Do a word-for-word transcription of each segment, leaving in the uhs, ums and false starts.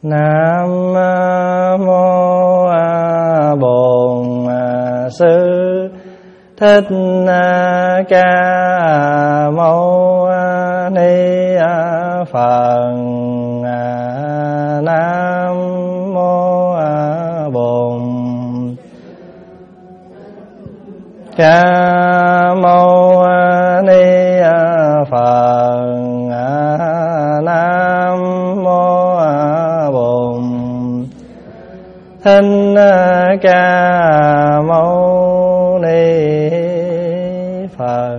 Nam mô Bổn Sư Thích Ca Mâu Ni Phật. Nam mô Bổn Ca Mâu Ni Phật. Nam mô Bổn Thích Ca Mâu Ni Phật.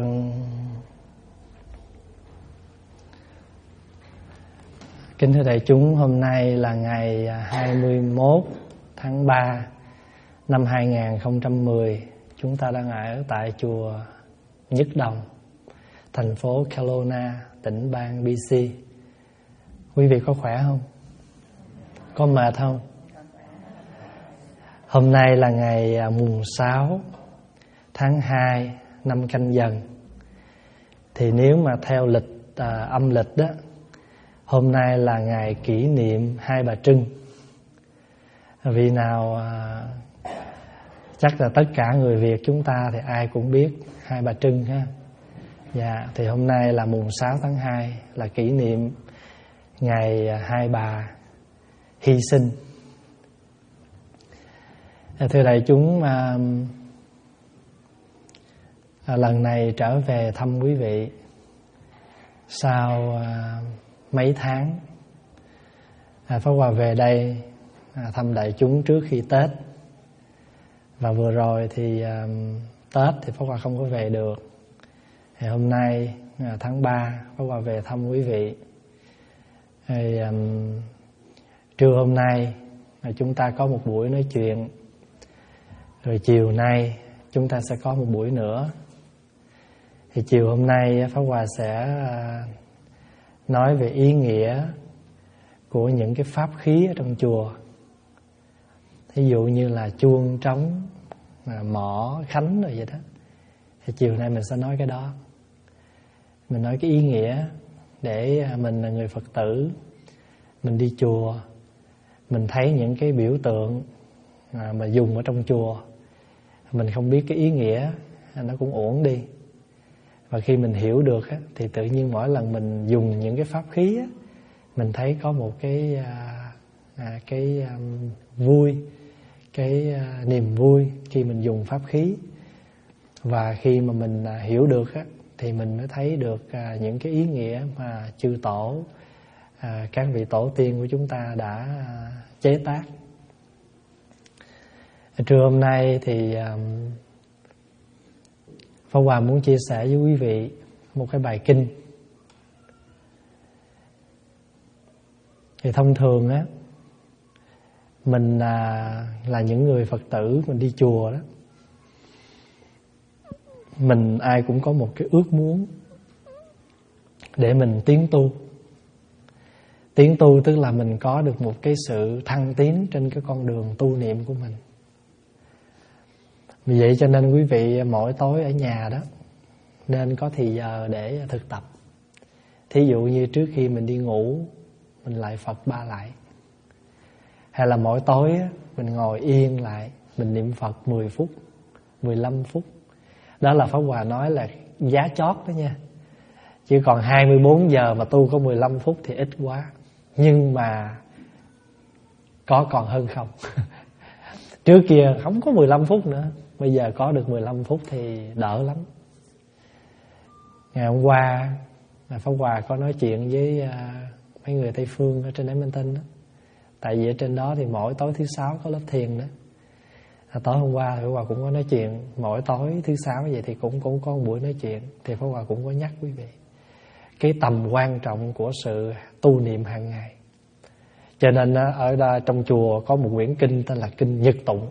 Kính thưa đại chúng, hôm nay là ngày hai mươi mốt tháng ba năm hai nghìn không trăm mười. Chúng ta đang ở tại chùa Nhất Đồng, thành phố Kelowna, tỉnh bang bê xê. Quý vị có khỏe không? Có mệt không? Hôm nay là ngày mùng sáu tháng hai năm Canh Dần. Thì nếu mà theo lịch à, âm lịch đó, hôm nay là ngày kỷ niệm Hai Bà Trưng. Vì nào à, chắc là tất cả người Việt chúng ta thì ai cũng biết Hai Bà Trưng ha. Dạ, thì hôm nay là mùng sáu tháng hai là kỷ niệm ngày hai bà hy sinh. Thưa đại chúng, à, à, lần này trở về thăm quý vị sau à, mấy tháng. à, Pháp Hòa về đây à, thăm đại chúng trước khi Tết. Và vừa rồi thì à, Tết thì Pháp Hòa không có về được. Thì hôm nay à, tháng ba Pháp Hòa về thăm quý vị. Thì, um, trưa hôm nay chúng ta có một buổi nói chuyện. Rồi chiều nay chúng ta sẽ có một buổi nữa. Thì chiều hôm nay Pháp Hòa sẽ uh, nói về ý nghĩa của những cái pháp khí ở trong chùa. Thí dụ như là chuông, trống, mõ, khánh rồi vậy đó. Thì chiều nay mình sẽ nói cái đó. Mình nói cái ý nghĩa để mình là người Phật tử, mình đi chùa, mình thấy những cái biểu tượng mà dùng ở trong chùa, mình không biết cái ý nghĩa, nó cũng uổng đi. Và khi mình hiểu được thì tự nhiên mỗi lần mình dùng những cái pháp khí, mình thấy có một cái à, cái um, vui, cái uh, niềm vui khi mình dùng pháp khí. Và khi mà mình uh, hiểu được á, thì mình mới thấy được uh, những cái ý nghĩa mà chư tổ, uh, các vị tổ tiên của chúng ta đã uh, chế tác. Trưa hôm nay thì um, Pháp Hòa muốn chia sẻ với quý vị một cái bài kinh. Thì thông thường á, mình là, là những người Phật tử, mình đi chùa đó, mình ai cũng có một cái ước muốn để mình tiến tu. Tiến tu tức là mình có được một cái sự thăng tiến trên cái con đường tu niệm của mình. Vì vậy cho nên quý vị mỗi tối ở nhà đó nên có thì giờ để thực tập. Thí dụ như trước khi mình đi ngủ, mình lại Phật ba lại. Hay là mỗi tối mình ngồi yên lại, mình niệm Phật mười phút, mười lăm phút. Đó là Pháp Hòa nói là giá chót đó nha. Chứ còn hai mươi bốn giờ mà tu có mười lăm phút thì ít quá. Nhưng mà có còn hơn không. Trước kia không có mười lăm phút nữa, bây giờ có được mười lăm phút thì đỡ lắm. Ngày hôm qua Pháp Hòa có nói chuyện với mấy người Tây Phương ở trên Edmonton đó. Tại vì ở trên đó thì mỗi tối thứ sáu có lớp thiền đó. À, tối hôm qua thì Pháp Hòa cũng có nói chuyện. Mỗi tối thứ sáu vậy thì cũng, cũng có một buổi nói chuyện. Thì Pháp Hòa cũng có nhắc quý vị cái tầm quan trọng của sự tu niệm hàng ngày. Cho nên ở đó, trong chùa có một quyển kinh tên là Kinh Nhật Tụng.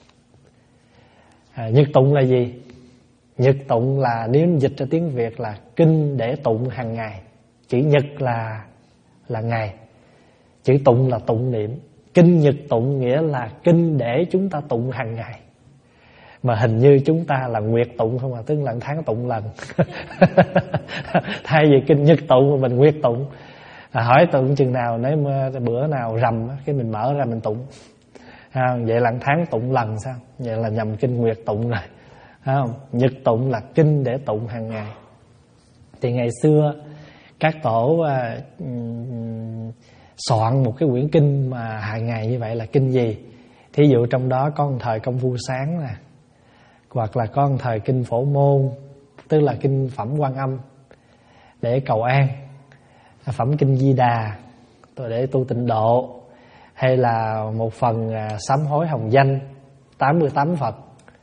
à, Nhật Tụng là gì? Nhật Tụng là, nếu dịch ra tiếng Việt là kinh để tụng hàng ngày. Chữ Nhật là là ngày, chữ tụng là tụng niệm. Kinh Nhật Tụng nghĩa là kinh để chúng ta tụng hàng ngày. Mà hình như chúng ta là nguyệt tụng không à, tức là tháng tụng lần. Thay vì kinh Nhật Tụng mà mình nguyệt tụng. à, hỏi tụng chừng nào, nếu bữa nào rằm cái mình mở ra mình tụng. À, vậy là tháng tụng lần sao? Vậy là nhầm kinh nguyệt tụng rồi. Không? Nhật tụng là kinh để tụng hàng ngày. Thì ngày xưa các tổ à, soạn một cái quyển kinh mà hàng ngày như vậy là kinh gì? Thí dụ trong đó có một thời Công Phu Sáng nè, hoặc là có một thời kinh Phổ Môn, tức là kinh phẩm Quan Âm để cầu an, phẩm kinh Di Đà để tu tịnh độ, hay là một phần à, sám hối hồng danh tám mươi tám Phật.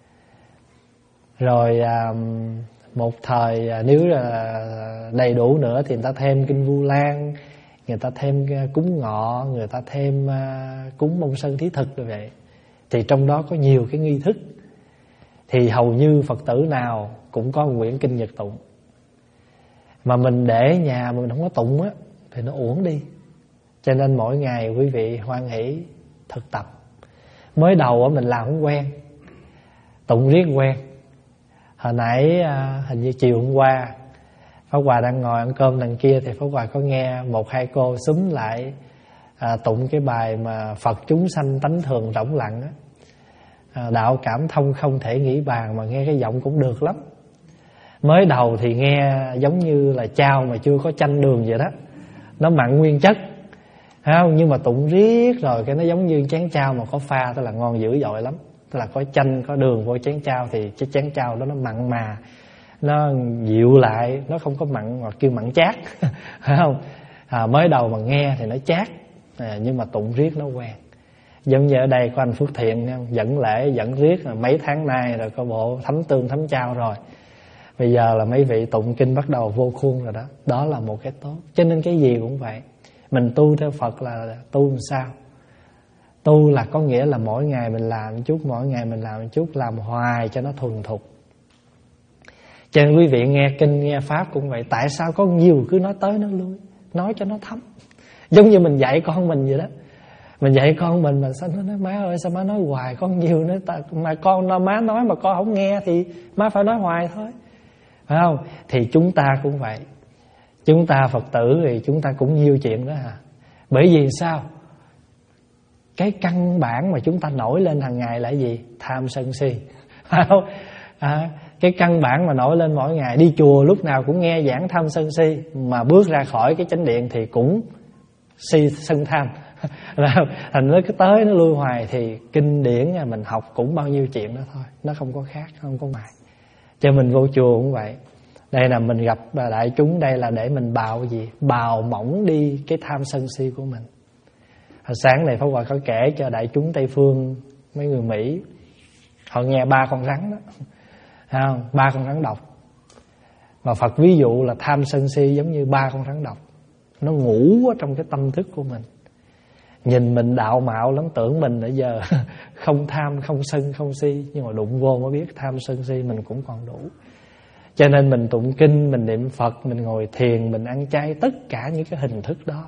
Rồi à, một thời à, nếu là đầy đủ nữa thì người ta thêm kinh Vu Lan, người ta thêm cúng ngọ, người ta thêm à, cúng Mông Sơn Thí Thực như vậy. Thì trong đó có nhiều cái nghi thức. Thì hầu như Phật tử nào cũng có một quyển kinh nhật tụng. Mà mình để nhà mà mình không có tụng á thì nó uổng đi. Cho nên mỗi ngày quý vị hoan hỷ thực tập. Mới đầu á mình làm không quen, tụng riết quen. Hồi nãy à, hình như chiều hôm qua Pháp Hòa đang ngồi ăn cơm đằng kia, thì Pháp Hòa có nghe một hai cô xúm lại à, tụng cái bài mà Phật chúng sanh tánh thường rỗng lặng á. À, đạo cảm thông không thể nghĩ bàn, mà nghe cái giọng cũng được lắm. Mới đầu thì nghe giống như là chao mà chưa có chanh đường vậy đó, nó mặn nguyên chất, không? Nhưng mà tụng riết rồi cái nó giống như chén chao mà có pha, tức là ngon dữ dội lắm. Tức là có chanh, có đường vô chén chao thì cái chén chao đó nó mặn mà, nó dịu lại, nó không có mặn hoặc kêu mặn chát. Phải không? À, mới đầu mà nghe thì nó chát, à, nhưng mà tụng riết nó quen. Giống như ở đây có anh Phước Thiện dẫn lễ dẫn riết mấy tháng nay rồi, có bộ thấm tương thấm chao rồi. Bây giờ là mấy vị tụng kinh bắt đầu vô khuôn rồi đó. Đó là một cái tốt. Cho nên cái gì cũng vậy, mình tu theo Phật là tu làm sao? Tu là có nghĩa là mỗi ngày mình làm một chút, mỗi ngày mình làm một chút, làm hoài cho nó thuần thục. Cho nên quý vị nghe kinh, nghe Pháp cũng vậy. Tại sao có nhiều cứ nói tới nói lui, nói cho nó thấm. Giống như mình dạy con mình vậy đó. Mình dạy con mình mà sao nó nói má ơi sao má nói hoài, con nhiều nữa ta, mà con nó má nói mà con không nghe thì má phải nói hoài thôi. Phải không? Thì chúng ta cũng vậy. Chúng ta Phật tử thì chúng ta cũng nhiều chuyện đó hả? Bởi vì sao? Cái căn bản mà chúng ta nổi lên hàng ngày là gì? Tham sân si. Phải không? À, cái căn bản mà nổi lên mỗi ngày, đi chùa lúc nào cũng nghe giảng tham sân si, mà bước ra khỏi cái chánh điện thì cũng si sân tham. Thành nó cứ tới nó lui hoài, thì kinh điển mình học cũng bao nhiêu chuyện đó thôi, nó không có khác, không có ngoài. Cho mình vô chùa cũng vậy. Đây là mình gặp đại chúng, đây là để mình bào gì? Bào mỏng đi cái tham sân si của mình. Hồi sáng này Pháp Hòa có kể cho đại chúng Tây Phương, mấy người Mỹ, họ nghe ba con rắn đó, thấy không? Ba con rắn độc. Mà Phật ví dụ là tham sân si giống như ba con rắn độc, nó ngủ ở trong cái tâm thức của mình. Nhìn mình đạo mạo lắm, tưởng mình nãy giờ không tham, không sân, không si, nhưng mà đụng vô mới biết tham sân si mình cũng còn đủ. Cho nên mình tụng kinh, mình niệm Phật, mình ngồi thiền, mình ăn chay, tất cả những cái hình thức đó.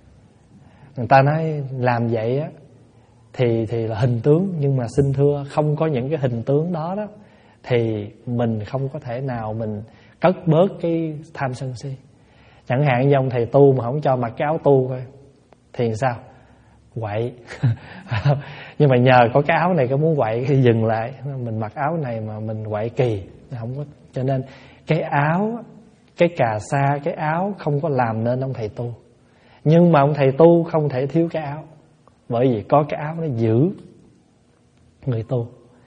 Người ta nói làm vậy á thì thì là hình tướng, nhưng mà xin thưa không có những cái hình tướng đó đó thì mình không có thể nào mình cất bớt cái tham sân si. Chẳng hạn như ông thầy tu mà không cho mặc cái áo tu thôi thì sao? Quậy. Nhưng mà nhờ có cái áo này cái muốn quậy thì dừng lại, mình mặc áo này mà mình quậy kỳ không có. Cho nên cái áo, cái cà sa, cái áo không có làm nên ông thầy tu. Nhưng mà ông thầy tu không thể thiếu cái áo, bởi vì có cái áo nó giữ người tu.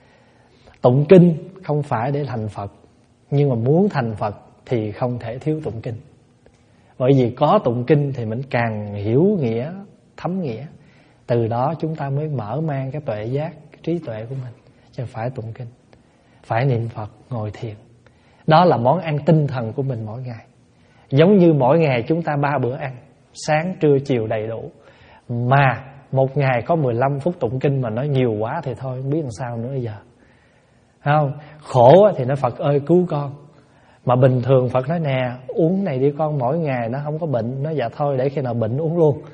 Tụng kinh không phải để thành Phật, nhưng mà muốn thành Phật thì không thể thiếu tụng kinh. Bởi vì có tụng kinh thì mình càng hiểu nghĩa, thấm nghĩa. Từ đó chúng ta mới mở mang cái tuệ giác, cái trí tuệ của mình. Chứ phải tụng kinh, phải niệm Phật, ngồi thiền. Đó là món ăn tinh thần của mình mỗi ngày. Giống như mỗi ngày chúng ta ba bữa ăn, sáng, trưa, chiều đầy đủ. Mà một ngày có mười lăm phút tụng kinh mà nói nhiều quá thì thôi, không biết làm sao nữa giờ. Thấy không? Khổ thì nói Phật ơi cứu con. Mà bình thường Phật nói nè, uống này đi con, mỗi ngày nó không có bệnh. Nó dạ thôi để khi nào bệnh uống luôn.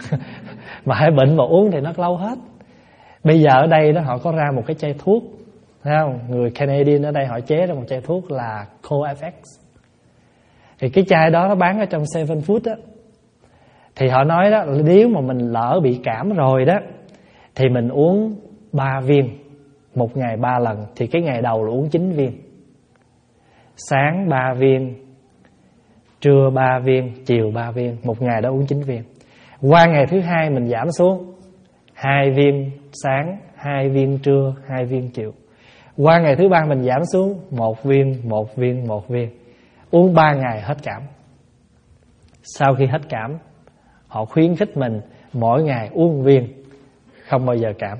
Mà hãy bệnh mà uống thì nó lâu hết. Bây giờ ở đây đó họ có ra một cái chai thuốc, thấy không? Người Canadian ở đây họ chế ra một chai thuốc là CoFX. Thì cái chai đó nó bán ở trong Seven Food á. Thì họ nói đó, nếu mà mình lỡ bị cảm rồi đó thì mình uống ba viên, một ngày ba lần. Thì cái ngày đầu là uống chín viên, sáng ba viên, trưa ba viên, chiều ba viên. Một ngày đó uống chín viên. Qua ngày thứ hai mình giảm xuống hai viên sáng, hai viên trưa, hai viên chiều. Qua ngày thứ ba mình giảm xuống một viên, một viên, một viên. Uống ba ngày hết cảm. Sau khi hết cảm, họ khuyến khích mình mỗi ngày uống viên, không bao giờ cảm.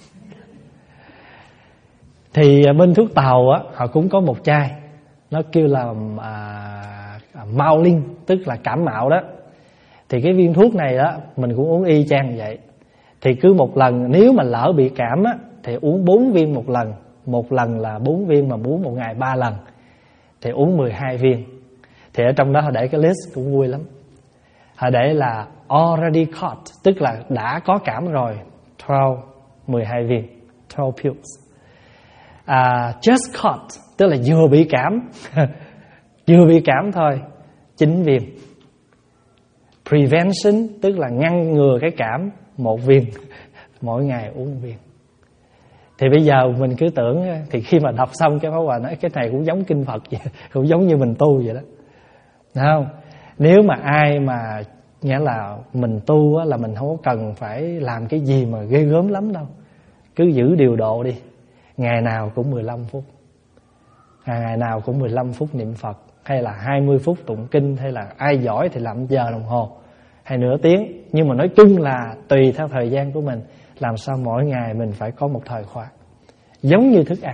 Thì bên thuốc tàu á, họ cũng có một chai, nó kêu là à, à, mau linh, tức là cảm mạo đó. Thì cái viên thuốc này đó mình cũng uống y chang vậy. Thì cứ một lần, nếu mà lỡ bị cảm á, thì uống bốn viên một lần. Một lần là bốn viên, mà uống một ngày ba lần thì uống mười hai viên. Thì ở trong đó họ để cái list cũng vui lắm. Họ để là already caught, tức là đã có cảm rồi, twelve, mười hai viên, twelve pills. uh, Just caught, tức là vừa bị cảm vừa bị cảm thôi, chín viên. Prevention, tức là ngăn ngừa cái cảm, một viên. Mỗi ngày uống một viên. Thì bây giờ mình cứ tưởng, thì khi mà đọc xong cái Pháp Hòa nói cái này cũng giống kinh Phật vậy, cũng giống như mình tu vậy đó. Đúng không? Nếu mà ai mà nghĩa là mình tu á, là mình không có cần phải làm cái gì mà ghê gớm lắm đâu. Cứ giữ điều độ đi. Ngày nào cũng mười lăm phút. Ngày nào cũng mười lăm phút niệm Phật, hay là hai mươi phút tụng kinh, hay là ai giỏi thì làm giờ đồng hồ hay nửa tiếng. Nhưng mà nói chung là tùy theo thời gian của mình, làm sao mỗi ngày mình phải có một thời khóa. Giống như thức ăn,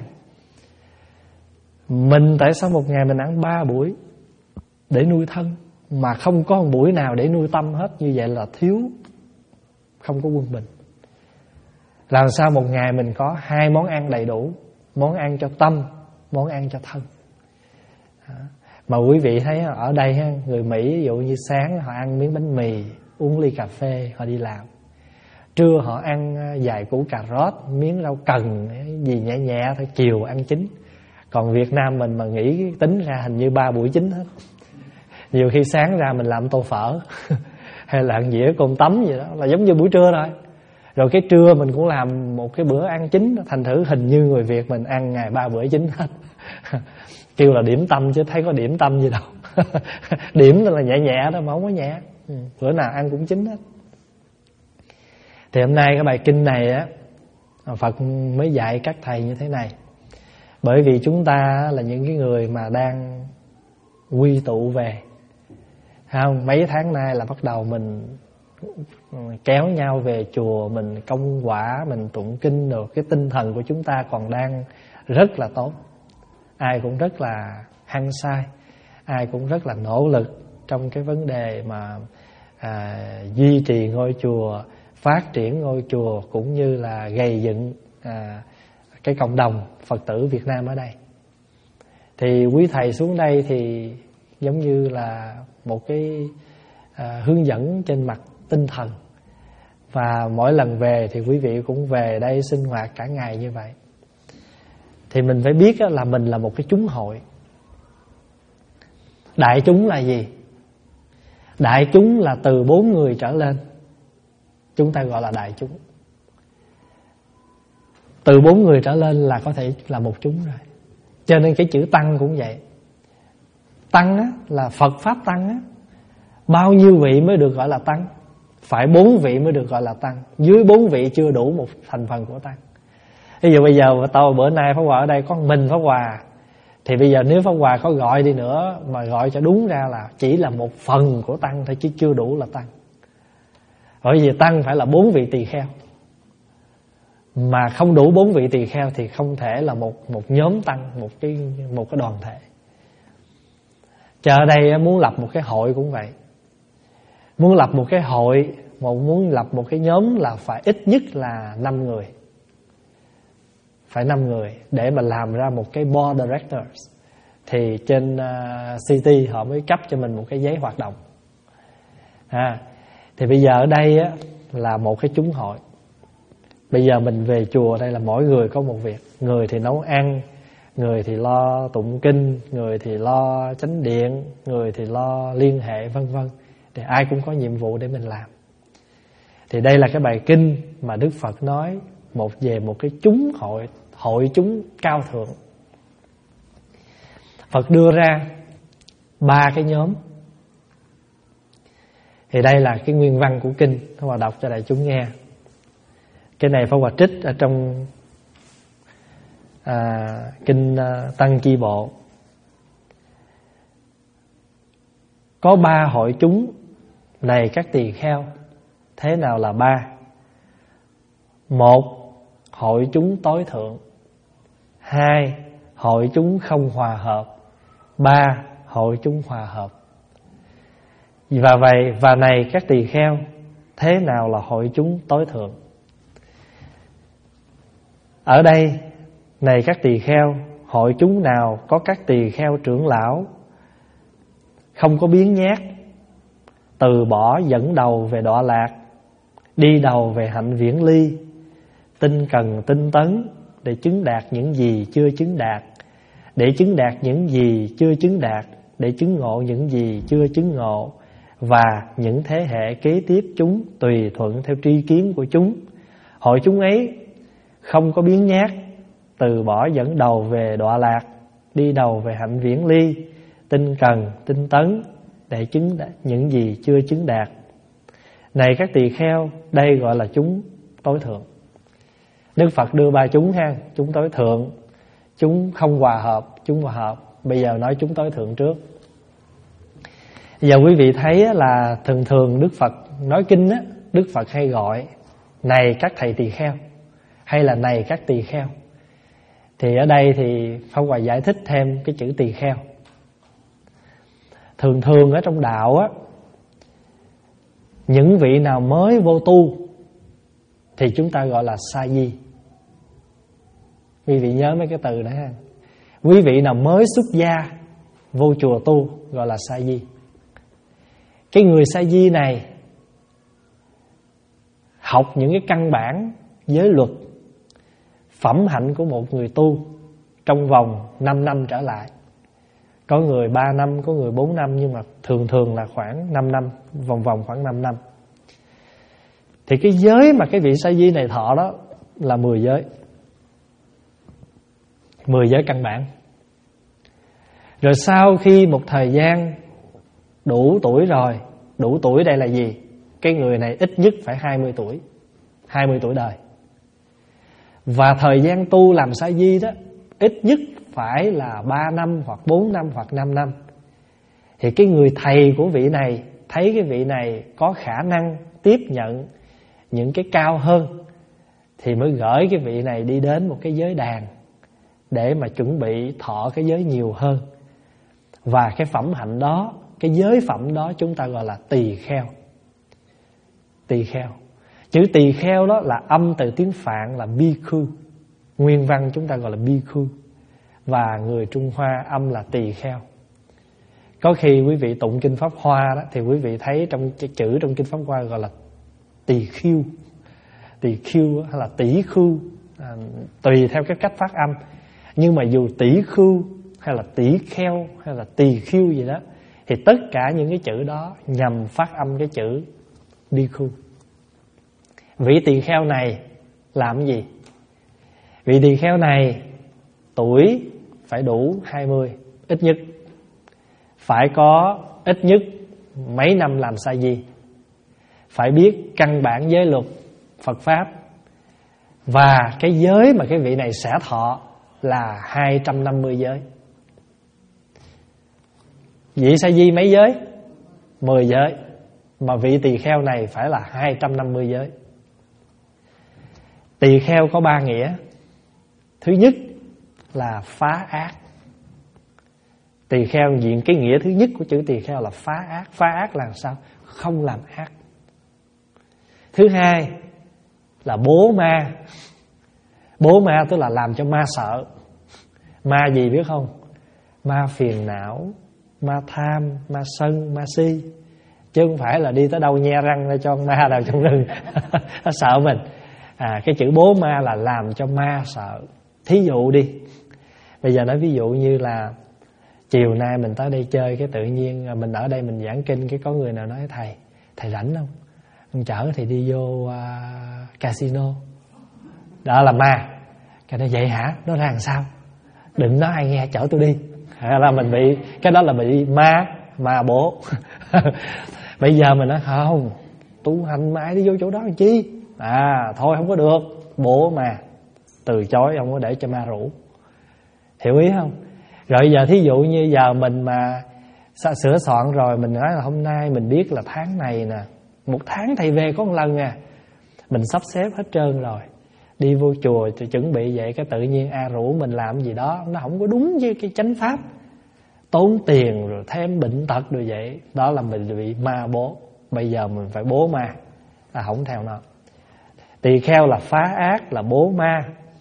mình tại sao một ngày mình ăn ba buổi để nuôi thân, mà không có một buổi nào để nuôi tâm hết? Như vậy là thiếu, không có quân bình. Làm sao một ngày mình có hai món ăn đầy đủ, món ăn cho tâm, món ăn cho thân. Mà quý vị thấy ở đây người Mỹ ví dụ như sáng họ ăn miếng bánh mì, uống ly cà phê, họ đi làm. Trưa họ ăn vài củ cà rốt, miếng rau cần gì nhẹ nhẹ thôi, chiều ăn chín. Còn Việt Nam mình mà nghĩ tính ra hình như ba buổi chín hết. Nhiều khi sáng ra mình làm tô phở hay là ăn dĩa cơm tấm gì đó, là giống như buổi trưa thôi. Rồi cái trưa mình cũng làm một cái bữa ăn chính. Thành thử hình như người Việt mình ăn ngày ba bữa chín hết. Kêu là điểm tâm chứ thấy có điểm tâm gì đâu. Điểm là nhẹ nhẹ đó mà không có nhẹ. Ừ, bữa nào ăn cũng chín hết. Thì hôm nay cái bài kinh này á, Phật mới dạy các thầy như thế này. Bởi vì chúng ta là những cái người mà đang quy tụ về, không? Mấy tháng nay là bắt đầu mình kéo nhau về chùa, mình công quả, mình tụng kinh được. Cái tinh thần của chúng ta còn đang rất là tốt. Ai cũng rất là hăng say, ai cũng rất là nỗ lực trong cái vấn đề mà à, duy trì ngôi chùa, phát triển ngôi chùa, cũng như là gây dựng à, cái cộng đồng Phật tử Việt Nam ở đây. Thì quý thầy xuống đây thì giống như là một cái à, hướng dẫn trên mặt tinh thần. Và mỗi lần về thì quý vị cũng về đây sinh hoạt cả ngày như vậy. Thì mình phải biết là mình là một cái chúng hội. Đại chúng là gì? Đại chúng là từ bốn người trở lên, chúng ta gọi là đại chúng. Từ bốn người trở lên là có thể là một chúng rồi. Cho nên cái chữ tăng cũng vậy. Tăng á, là Phật Pháp tăng á, bao nhiêu vị mới được gọi là tăng? Phải bốn vị mới được gọi là tăng. Dưới bốn vị chưa đủ một thành phần của tăng. Ví dụ bây giờ tao bữa nay Pháp Hòa ở đây có mình Pháp Hòa, thì bây giờ nếu Pháp Hòa có gọi đi nữa mà gọi cho đúng ra là chỉ là một phần của tăng thôi, chứ chưa đủ là tăng. Bởi vì tăng phải là bốn vị tỳ kheo, mà không đủ bốn vị tỳ kheo thì không thể là một một nhóm tăng, một cái một cái đoàn thể. Chờ ở đây muốn lập một cái hội cũng vậy. Muốn lập một cái hội, một muốn lập một cái nhóm là phải ít nhất là năm người. Phải năm người để mà làm ra một cái board directors. Thì trên uh, city họ mới cấp cho mình một cái giấy hoạt động. À, thì bây giờ ở đây á, là một cái chúng hội. Bây giờ mình về chùa đây là mỗi người có một việc. Người thì nấu ăn, người thì lo tụng kinh, người thì lo chánh điện, người thì lo liên hệ vân vân. Thì ai cũng có nhiệm vụ để mình làm. Thì đây là cái bài kinh mà Đức Phật nói một về một cái chúng hội, hội chúng cao thượng. Phật đưa ra ba cái nhóm. Thì đây là cái nguyên văn của kinh, Pháp Hòa đọc cho đại chúng nghe. Cái này Pháp Hòa trích ở trong à, kinh à, Tăng Chi Bộ. Có ba hội chúng này các tỳ kheo. Thế nào là ba? Một, hội chúng tối thượng. Hai, hội chúng không hòa hợp. Ba, hội chúng hòa hợp. Và vậy, và này các tỳ kheo, thế nào là hội chúng tối thượng? Ở đây, này các tỳ kheo, hội chúng nào có các tỳ kheo trưởng lão không có biếng nhác, từ bỏ dẫn đầu về đọa lạc, đi đầu về hạnh viễn ly, tinh cần tinh tấn để chứng đạt những gì chưa chứng đạt, để chứng đạt những gì chưa chứng đạt, để chứng ngộ những gì chưa chứng ngộ, và những thế hệ kế tiếp chúng tùy thuận theo tri kiến của chúng. Hội chúng ấy không có biếng nhác, từ bỏ dẫn đầu về đọa lạc, đi đầu về hạnh viễn ly, tinh cần tinh tấn để chứng đạt những gì chưa chứng đạt. Này các tỳ kheo, đây gọi là chúng tối thượng. Đức Phật đưa ba chúng ha, chúng tối thượng, chúng không hòa hợp, chúng hòa hợp. Bây giờ nói chúng tối thượng trước. Giờ quý vị thấy là thường thường Đức Phật nói kinh á, Đức Phật hay gọi này các thầy tỳ kheo, hay là này các tỳ kheo. Thì ở đây thì Pháp Hòa giải thích thêm cái chữ tỳ kheo. Thường thường ở trong đạo á, những vị nào mới vô tu thì chúng ta gọi là sa di. Quý vị nhớ mấy cái từ đó ha. Quý vị nào mới xuất gia vô chùa tu gọi là sa di. Cái người sa di này học những cái căn bản giới luật, phẩm hạnh của một người tu trong vòng năm năm trở lại. Có người ba năm, có người bốn năm, nhưng mà thường thường là khoảng năm năm, vòng vòng khoảng năm năm. Thì cái giới mà cái vị sa di này thọ đó là mười giới. mười giới căn bản. Rồi sau khi một thời gian đủ tuổi rồi, đủ tuổi đây là gì? Cái người này ít nhất phải hai mươi tuổi, hai mươi tuổi đời. Và thời gian tu làm sa di đó ít nhất phải là ba năm hoặc bốn năm hoặc năm năm. Thì cái người thầy của vị này thấy cái vị này có khả năng tiếp nhận những cái cao hơn, thì mới gửi cái vị này đi đến một cái giới đàn để mà chuẩn bị thọ cái giới nhiều hơn. Và cái phẩm hạnh đó, cái giới phẩm đó chúng ta gọi là tỳ kheo. Tỳ kheo. Chữ tỳ kheo đó là âm từ tiếng Phạn là bhikkhu. Nguyên văn chúng ta gọi là bhikkhu. Và người Trung Hoa âm là tỳ kheo. Có khi quý vị tụng kinh Pháp Hoa đó, thì quý vị thấy trong chữ trong kinh Pháp Hoa gọi là tỳ khiêu. Tỳ khiêu hay là tỷ khưu, à, tùy theo cái cách phát âm. Nhưng mà dù tỷ khưu hay là tỷ kheo hay là tỳ khiêu gì đó, thì tất cả những cái chữ đó nhằm phát âm cái chữ bhikkhu. Vị tỳ kheo này làm cái gì? Vị tỳ kheo này tuổi phải đủ hai mươi ít nhất, phải có ít nhất mấy năm làm sa di, phải biết căn bản giới luật Phật Pháp. Và cái giới mà cái vị này sẽ thọ là hai trăm năm mươi giới. Vị sa di mấy giới? mười giới. Mà vị tỳ kheo này phải là hai trăm năm mươi giới. Tỳ kheo có ba nghĩa. Thứ nhất là phá ác. Tỳ kheo diện cái nghĩa thứ nhất của chữ tỳ kheo là phá ác. Phá ác là sao? Không làm ác. Thứ hai là bố ma. Bố ma tức là làm cho ma sợ. Ma gì biết không? Ma phiền não, ma tham, ma sân, ma si. Chứ không phải là đi tới đâu nhe răng ra cho ma nào trong rừng nó sợ mình. À, cái chữ bố ma là làm cho ma sợ. Thí dụ đi, bây giờ nói ví dụ như là chiều nay mình tới đây chơi, cái tự nhiên mình ở đây mình giảng kinh, cái có người nào nói thầy, thầy rảnh không? Ông chở thì đi vô uh, casino. Đó là ma. Cái nó vậy hả? Nó ra làm sao? Đừng nói ai nghe, chở tôi đi. Hay là mình bị, cái đó là bị ma, ma bố. Bây giờ mình nói không, tu hành mãi đi vô chỗ đó làm chi? À thôi không có được, bố mà từ chối, không có để cho ma rủ. Hiểu ý không? Rồi giờ thí dụ như giờ mình mà sửa soạn rồi, mình nói là hôm nay mình biết là tháng này nè, một tháng thầy về có một lần à, mình sắp xếp hết trơn rồi, đi vô chùa thì chuẩn bị vậy, cái tự nhiên a rủ mình làm gì đó nó không có đúng với cái chánh pháp, tốn tiền rồi thêm bệnh tật rồi vậy, đó là mình bị ma bố. Bây giờ mình phải bố ma, là không theo nó. Tỳ kheo là phá ác, là bố ma.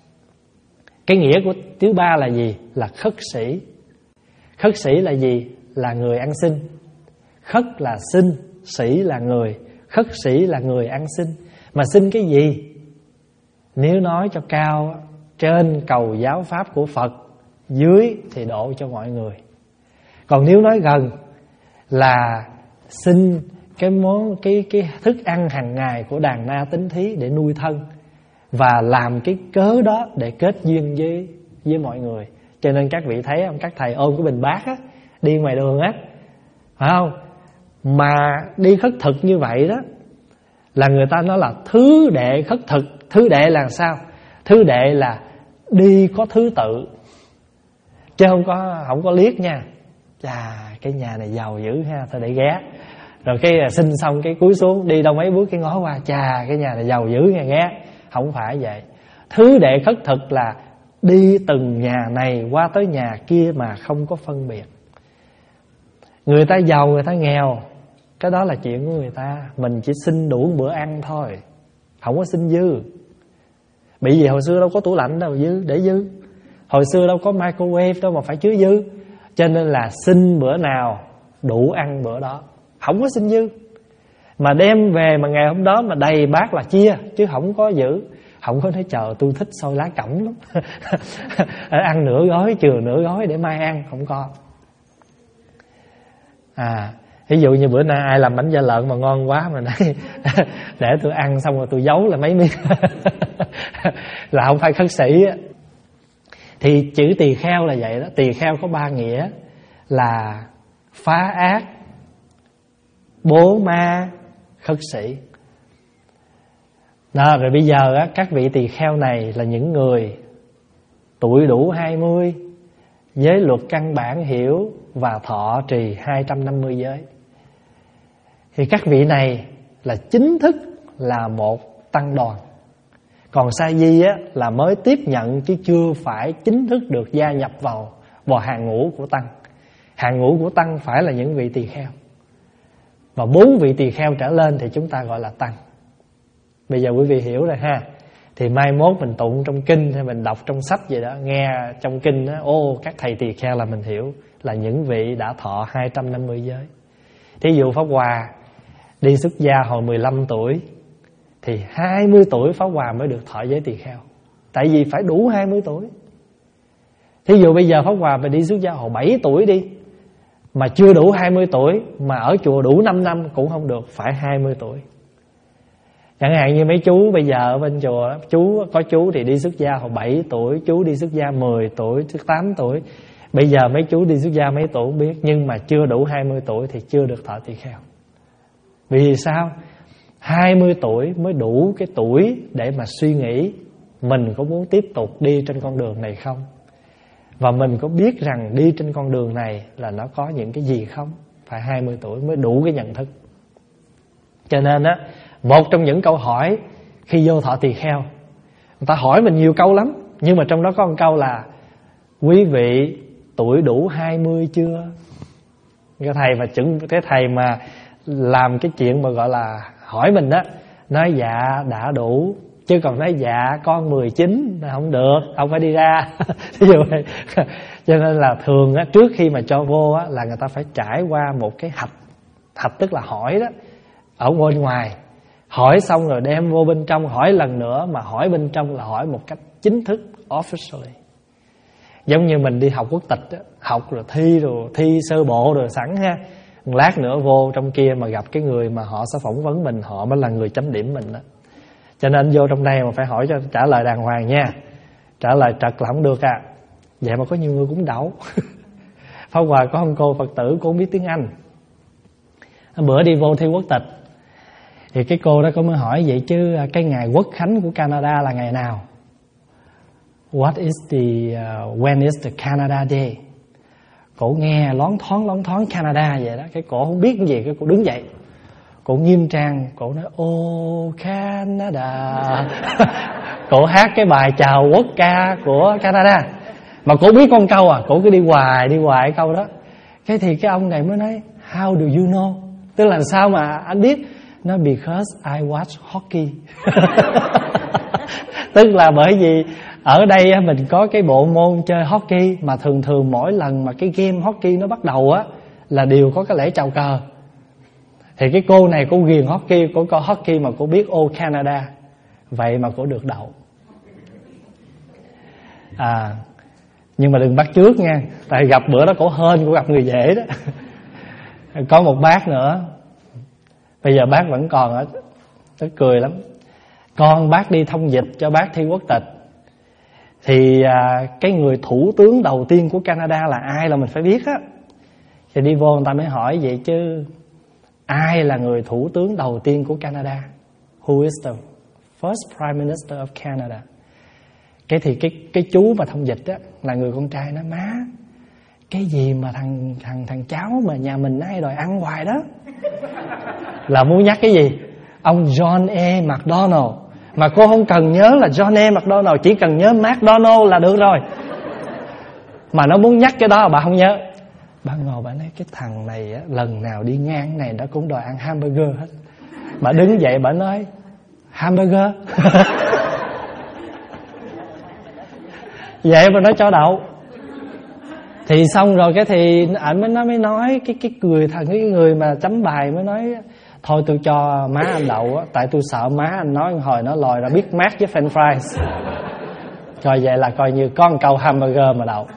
Cái nghĩa của thứ ba là gì? Là khất sĩ. Khất sĩ là gì? Là người ăn xin. Khất là xin, sĩ là người. Khất sĩ là người ăn xin. Mà xin cái gì? Nếu nói cho cao, trên cầu giáo pháp của Phật, dưới thì độ cho mọi người. Còn nếu nói gần là xin cái món cái cái thức ăn hàng ngày của đàn na tính thí để nuôi thân, và làm cái cớ đó để kết duyên với với mọi người. Cho nên các vị thấy không, các thầy ôm cái bình bát á, đi ngoài đường á, phải không? Mà đi khất thực như vậy đó, là người ta nói là thứ đệ khất thực. Thứ đệ là sao? Thứ đệ là đi có thứ tự, chứ không có không có liếc nha. Chà, cái nhà này giàu dữ ha, thôi để ghé. Rồi cái xin xong cái cúi xuống, đi đâu mấy bước cái ngó qua, chà, cái nhà này giàu dữ nha, ghé. Không phải vậy. Thứ đệ khất thực là đi từng nhà này qua tới nhà kia mà không có phân biệt. Người ta giàu, người ta nghèo, cái đó là chuyện của người ta. Mình chỉ xin đủ bữa ăn thôi, không có xin dư. Bị gì hồi xưa đâu có tủ lạnh đâu dư để dư, hồi xưa đâu có microwave đâu mà phải chứa dư. Cho nên là xin bữa nào đủ ăn bữa đó, không có xin dư. Mà đem về mà ngày hôm đó mà đầy bát là chia, chứ không có giữ. Không có nói chờ tôi thích xôi lá cẩm lắm ăn nửa gói chừa nửa gói để mai ăn, không có. À, ví dụ như bữa nay ai làm bánh da lợn mà ngon quá mà nói để tôi ăn xong rồi tôi giấu là mấy miếng là không phải khất sĩ á. Thì chữ tỳ kheo là vậy đó. Tỳ kheo có ba nghĩa là phá ác, bố ma, khất sĩ. Đó, rồi bây giờ á, các vị tỳ kheo này là những người tuổi đủ hai mươi, giới luật căn bản hiểu và thọ trì hai trăm năm mươi giới. Thì các vị này là chính thức là một tăng đoàn. Còn sa di á, là mới tiếp nhận chứ chưa phải chính thức được gia nhập vào vào hàng ngũ của tăng. Hàng ngũ của tăng phải là những vị tỳ kheo, và bốn vị tỳ kheo trở lên thì chúng ta gọi là tăng. Bây giờ quý vị hiểu rồi ha. Thì mai mốt mình tụng trong kinh hay mình đọc trong sách vậy đó, nghe trong kinh đó, ô các thầy tỳ kheo là mình hiểu là những vị đã thọ hai trăm năm mươi giới. Thí dụ Pháp Hòa đi xuất gia hồi mười lăm tuổi thì hai mươi tuổi Pháp Hòa mới được thọ giới tỳ kheo. Tại vì phải đủ hai mươi tuổi. Thí dụ bây giờ Pháp Hòa mình đi xuất gia hồi bảy tuổi đi, mà chưa đủ hai mươi tuổi, mà ở chùa đủ năm năm cũng không được, phải hai mươi tuổi. Chẳng hạn như mấy chú bây giờ ở bên chùa, chú có chú thì đi xuất gia hồi bảy tuổi, chú đi xuất gia mười tuổi, tám tuổi. Bây giờ mấy chú đi xuất gia mấy tuổi không biết, nhưng mà chưa đủ hai mươi tuổi thì chưa được thọ tỳ kheo. Vì sao? hai mươi tuổi mới đủ cái tuổi để mà suy nghĩ mình có muốn tiếp tục đi trên con đường này không, và mình có biết rằng đi trên con đường này là nó có những cái gì không. Phải hai mươi tuổi mới đủ cái nhận thức. Cho nên á, một trong những câu hỏi khi vô thọ tỳ kheo, người ta hỏi mình nhiều câu lắm, nhưng mà trong đó có một câu là quý vị tuổi đủ hai mươi chưa? Cái thầy mà chuẩn cái thầy mà làm cái chuyện mà gọi là hỏi mình đó, nói dạ đã đủ, chứ còn nói dạ con mười chín là không được, không phải đi ra. Ví dụ vậy. Cho nên là thường á, trước khi mà cho vô á, là người ta phải trải qua một cái hạch. Hạch tức là hỏi đó, ở bên ngoài. Hỏi xong rồi đem vô bên trong hỏi lần nữa, mà hỏi bên trong là hỏi một cách chính thức, officially. Giống như mình đi học quốc tịch đó, học rồi thi rồi thi sơ bộ rồi sẵn ha, lát nữa vô trong kia mà gặp cái người mà họ sẽ phỏng vấn mình, họ mới là người chấm điểm mình đó. Cho nên vô trong đây mà phải hỏi cho trả lời đàng hoàng nha. Trả lời trật là không được à. Vậy mà có nhiều người cũng đậu. Pháp Hòa có ông cô Phật tử, cô không biết tiếng Anh. Bữa đi vô thi quốc tịch thì cái cô đó có mới hỏi vậy chứ cái ngày quốc khánh của Canada là ngày nào? What is the uh, when is the Canada Day? Cổ nghe loáng thoáng loáng thoáng Canada vậy đó, cái cổ không biết cái gì, cái cổ đứng dậy, cổ nghiêm trang, cổ nói oh Canada. Cổ hát cái bài chào quốc ca của Canada, mà cổ biết con câu à, cổ cứ đi hoài đi hoài cái câu đó. Cái thì cái ông này mới nói how do you know? Tức là sao mà anh biết? Nó because I watch hockey. Tức là bởi vì ở đây mình có cái bộ môn chơi hockey, mà thường thường mỗi lần mà cái game hockey nó bắt đầu á là đều có cái lễ chào cờ. Thì cái cô này cô ghiền hockey, cô coi hockey mà cô biết ô Canada, vậy mà cô được đậu. À, nhưng mà đừng bắt chước nha, tại gặp bữa đó cổ hên, cô gặp người dễ đó. Có một bác nữa, bây giờ bác vẫn còn ở, nó cười lắm. Con bác đi thông dịch cho bác thi quốc tịch, thì à, cái người thủ tướng đầu tiên của Canada là ai là mình phải biết á. Thì đi vô người ta mới hỏi vậy chứ ai là người thủ tướng đầu tiên của Canada? Who is the first Prime Minister of Canada? Cái thì cái cái chú mà thông dịch á là người con trai nói má, cái gì mà thằng thằng thằng cháu mà nhà mình nay đòi ăn hoài đó. Là muốn nhắc cái gì? Ông John A. McDonald. Mà cô không cần nhớ là John A. McDonald, chỉ cần nhớ McDonald là được rồi. Mà nó muốn nhắc cái đó bà không nhớ. Bà ngồi bà nói cái thằng này á, lần nào đi ngang này nó cũng đòi ăn hamburger hết. Bà đứng dậy bà nói hamburger. Vậy mà nó cho đậu. Thì xong rồi cái thì ảnh mới nó mới nói cái cái người thằng cái người mà chấm bài mới nói thôi tôi cho má anh đậu á, tại tôi sợ má anh nói hồi nó lòi ra biết mát với french fries. Rồi vậy là coi như có một câu hamburger mà đậu.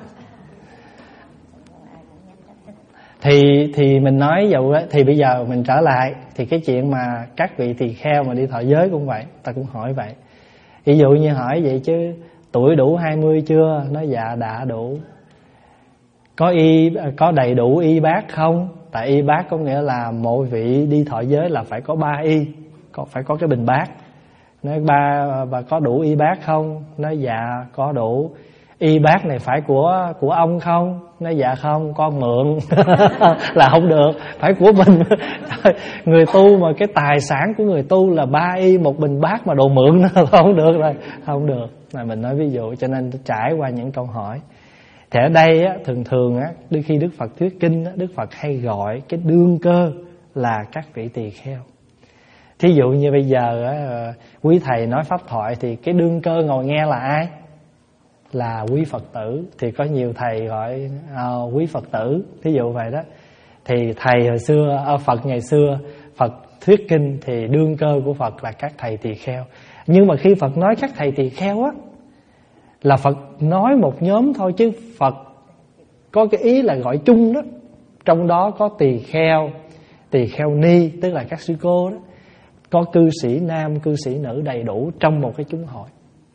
Thì thì mình nói dụ á, thì bây giờ mình trở lại thì cái chuyện mà các vị tỳ kheo mà đi thọ giới cũng vậy, ta cũng hỏi vậy. Ví dụ như hỏi vậy chứ tuổi đủ hai mươi chưa? Nói dạ đã đủ. Có y có đầy đủ y bát không? Tại y bát có nghĩa là mỗi vị đi thọ giới là phải có ba y, có phải có cái bình bát. Nói ba và có đủ y bát không? Nói dạ có đủ. Y bát này phải của của ông không? Nói dạ không, con mượn. Là không được, phải của mình. Người tu mà cái tài sản của người tu là ba y một bình bát mà đồ mượn nó không được rồi, không được. Là mình nói ví dụ, cho nên trải qua những câu hỏi. Thì ở đây á, thường thường á, đôi khi Đức Phật thuyết kinh á, Đức Phật hay gọi cái đương cơ là các vị tỳ kheo. Thí dụ như bây giờ á, quý thầy nói pháp thoại thì cái đương cơ ngồi nghe là ai? Là quý Phật tử. Thì có nhiều thầy gọi uh, quý Phật tử, thí dụ vậy đó. Thì thầy hồi xưa, uh, Phật ngày xưa, Phật thuyết kinh thì đương cơ của Phật là các thầy tỳ kheo. Nhưng mà khi Phật nói các thầy tỳ kheo á, là Phật nói một nhóm thôi, chứ Phật có cái ý là gọi chung đó. Trong đó có tỳ kheo, tỳ kheo ni, tức là các sư cô đó. Có cư sĩ nam, cư sĩ nữ đầy đủ trong một cái chúng hội.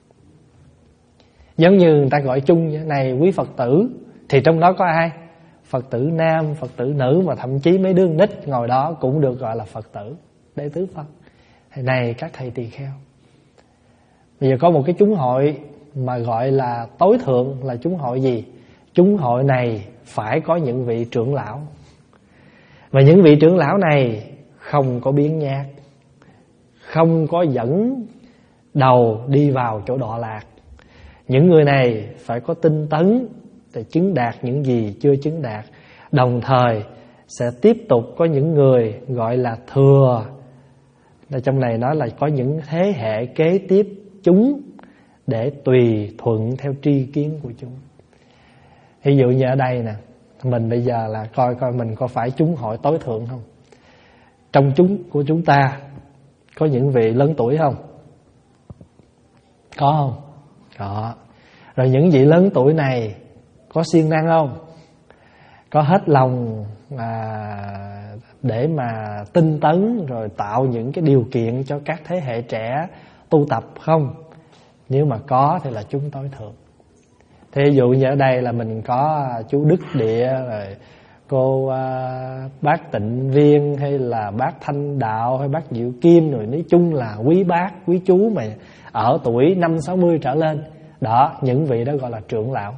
Giống như người ta gọi chung như thế này, quý Phật tử, thì trong đó có ai? Phật tử nam, Phật tử nữ, mà thậm chí mấy đứa nít ngồi đó cũng được gọi là Phật tử, đệ tứ Phật. Thì này các thầy tỳ kheo. Bây giờ có một cái chúng hội mà gọi là tối thượng là chúng hội gì? Chúng hội này phải có những vị trưởng lão. Và những vị trưởng lão này không có biến nhát, không có dẫn đầu đi vào chỗ đọa lạc. Những người này phải có tinh tấn để chứng đạt những gì chưa chứng đạt. Đồng thời sẽ tiếp tục có những người gọi là thừa. Trong này nói là có những thế hệ kế tiếp chúng để tùy thuận theo tri kiến của chúng. Ví dụ như ở đây nè, mình bây giờ là coi coi mình có phải chúng hội tối thượng không. Trong chúng của chúng ta có những vị lớn tuổi không? Có không? Có. Rồi những vị lớn tuổi này có siêng năng không? Có hết lòng à, để mà tinh tấn rồi tạo những cái điều kiện cho các thế hệ trẻ tu tập không? Nếu mà có thì là chúng tối thượng. Thí dụ như ở đây là mình có chú Đức Địa, rồi cô à, bác Tịnh Viên, hay là bác Thanh Đạo, hay bác Diệu Kim, rồi nói chung là quý bác, quý chú mà ở tuổi năm sáu mươi trở lên. Đó, những vị đó gọi là trưởng lão.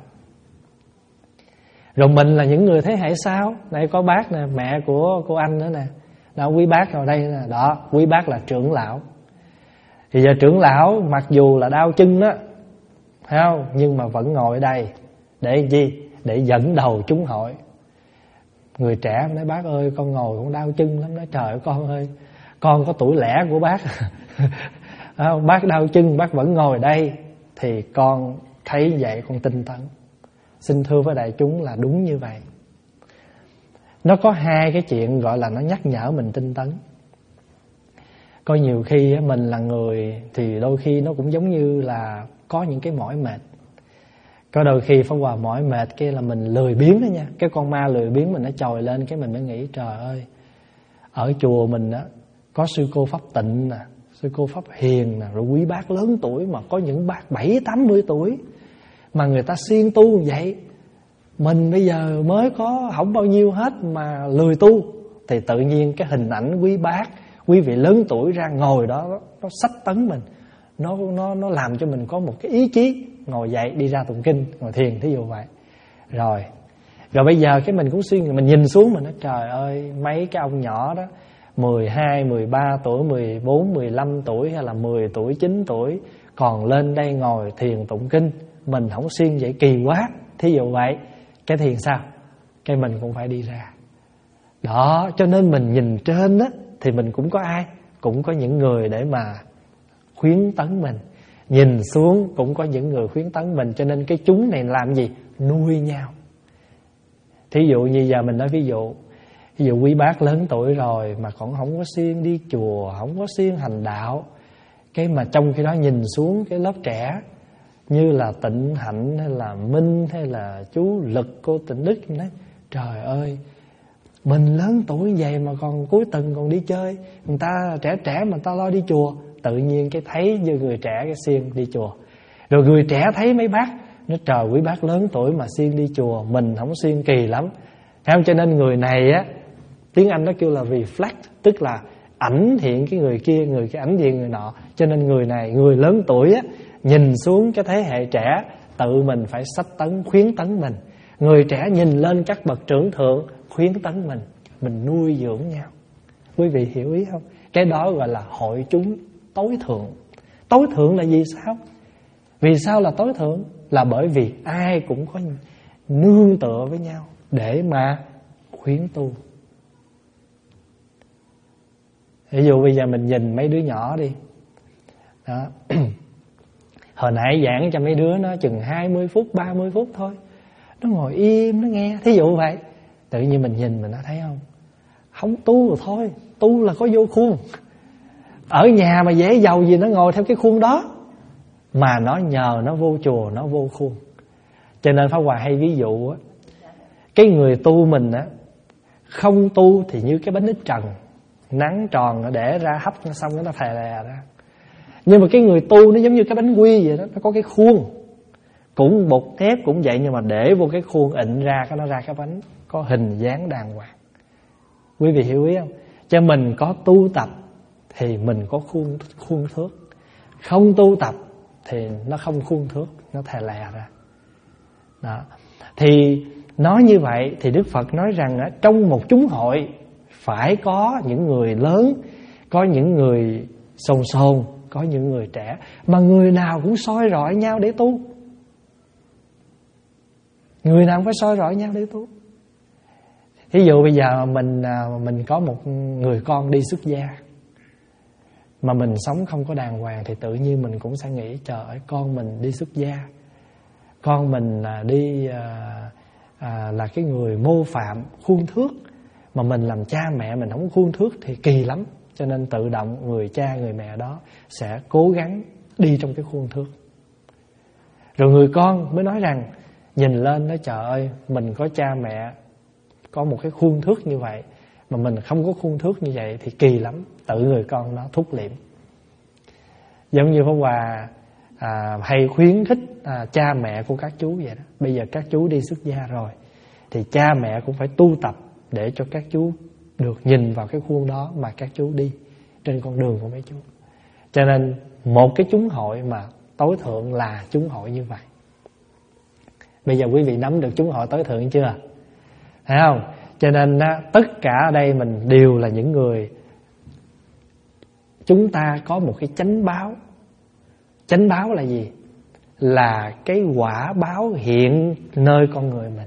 Rồi mình là những người thế hệ sau. Đây có bác nè, mẹ của cô anh nữa nè. Đó, quý bác ở đây nè. Đó, quý bác là trưởng lão. Thì giờ trưởng lão mặc dù là đau chân đó, thấy không? Nhưng mà vẫn ngồi ở đây. Để gì? Để dẫn đầu chúng hội. Người trẻ nói bác ơi, con ngồi con đau chân lắm. Nói trời ơi con ơi, con có tuổi lẻ của bác. Không, bác đau chân, bác vẫn ngồi đây. Thì con thấy vậy con tinh tấn. Xin thưa với đại chúng là đúng như vậy. Nó có hai cái chuyện gọi là nó nhắc nhở mình tinh tấn. Có nhiều khi mình là người thì đôi khi nó cũng giống như là có những cái mỏi mệt. Có đôi khi Pháp Hòa mỏi mệt cái là mình lười biếng đó nha. Cái con ma lười biếng mình nó trồi lên, cái mình mới nghĩ trời ơi, ở chùa mình á có sư cô Pháp Tịnh nè, sư cô Pháp Hiền nè, rồi quý bác lớn tuổi, mà có những bác bảy tám mươi tuổi mà người ta siêng tu như vậy. Mình bây giờ mới có không bao nhiêu hết mà lười tu. Thì tự nhiên cái hình ảnh quý bác, quý vị lớn tuổi ra ngồi đó, nó xách tấn mình, Nó nó nó làm cho mình có một cái ý chí ngồi dậy đi ra tụng kinh, ngồi thiền, thí dụ vậy. Rồi Rồi bây giờ cái mình cũng suy nghĩ, mình nhìn xuống mình nói trời ơi, mấy cái ông nhỏ đó mười hai, mười ba tuổi, mười bốn, mười lăm tuổi, hay là mười tuổi, chín tuổi còn lên đây ngồi thiền tụng kinh, mình không siêng vậy kỳ quá. Thí dụ vậy, cái thiền sao? Cái mình cũng phải đi ra. Đó, cho nên mình nhìn trên á thì mình cũng có ai? Cũng có những người để mà khuyến tấn mình. Nhìn xuống cũng có những người khuyến tấn mình. Cho nên cái chúng này làm gì? Nuôi nhau. Thí dụ như giờ mình nói ví dụ, ví dụ quý bác lớn tuổi rồi mà còn không có siêng đi chùa, không có siêng hành đạo, cái mà trong khi đó nhìn xuống cái lớp trẻ như là Tịnh Hạnh hay là Minh hay là chú Lực, cô Tịnh Đức, nói trời ơi, mình lớn tuổi vậy mà còn cuối tuần còn đi chơi, người ta trẻ trẻ mà người ta lo đi chùa. Tự nhiên cái thấy như người trẻ cái siêng đi chùa. Rồi người trẻ thấy mấy bác nói trời, quý bác lớn tuổi mà siêng đi chùa, mình không siêng kỳ lắm. Thấy không? Cho nên người này á, tiếng Anh nó kêu là reflect, tức là ảnh hiện cái người kia, người kia ảnh hiện người nọ. Cho nên người này, người lớn tuổi á, nhìn xuống cái thế hệ trẻ, tự mình phải sách tấn, khuyến tấn mình. Người trẻ nhìn lên các bậc trưởng thượng, khuyến tấn mình. Mình nuôi dưỡng nhau. Quý vị hiểu ý không? Cái đó gọi là hội chúng tối thượng. Tối thượng là gì sao? Vì sao là tối thượng? Là bởi vì ai cũng có nương tựa với nhau để mà khuyến tu. Ví dụ bây giờ mình nhìn mấy đứa nhỏ đi đó. Hồi nãy giảng cho mấy đứa nó chừng hai mươi phút, ba mươi phút thôi, nó ngồi im, nó nghe. Thí dụ vậy, tự nhiên mình nhìn mình nó thấy không, không tu rồi thôi, tu là có vô khuôn. Ở nhà mà dễ giàu gì nó ngồi theo cái khuôn đó, mà nó nhờ nó vô chùa nó vô khuôn. Cho nên Pháp Hòa hay ví dụ á, cái người tu mình á, không tu thì như cái bánh ít trần, nắng tròn nó để ra hấp nó xong nó phè lè ra. Nhưng mà cái người tu nó giống như cái bánh quy vậy đó, nó có cái khuôn, cũng bột thép cũng vậy, nhưng mà để vô cái khuôn ịn ra cái nó ra cái bánh có hình dáng đàng hoàng. Quý vị hiểu ý không? Cho mình có tu tập thì mình có khuôn khuôn thước, không tu tập thì nó không khuôn thước, nó thè lè ra. Đó. Thì nói như vậy thì Đức Phật nói rằng ở trong một chúng hội phải có những người lớn, có những người sồn sồn, có những người trẻ, mà người nào cũng soi rọi nhau để tu. Người nào cũng phải soi rọi nhau để tu. Ví dụ bây giờ mình mình có một người con đi xuất gia, mà mình sống không có đàng hoàng, thì tự nhiên mình cũng sẽ nghĩ trời ơi, con mình đi xuất gia, con mình là đi à, à, là cái người mô phạm khuôn thước, mà mình làm cha mẹ mình không khuôn thước thì kỳ lắm. Cho nên tự động người cha người mẹ đó sẽ cố gắng đi trong cái khuôn thước. Rồi người con mới nói rằng nhìn lên nói trời ơi, mình có cha mẹ có một cái khuôn thước như vậy mà mình không có khuôn thước như vậy thì kỳ lắm. Tự người con đó thúc liệm. Giống như Pháp Hòa à, hay khuyến khích à, cha mẹ của các chú vậy đó. Bây giờ các chú đi xuất gia rồi thì cha mẹ cũng phải tu tập để cho các chú được nhìn vào cái khuôn đó mà các chú đi trên con đường của mấy chú. Cho nên một cái chúng hội mà tối thượng là chúng hội như vậy. Bây giờ quý vị nắm được chúng hội tối thượng chưa? Thấy không? Cho nên á, tất cả ở đây mình đều là những người, chúng ta có một cái chánh báo. Chánh báo là gì? Là cái quả báo hiện nơi con người mình.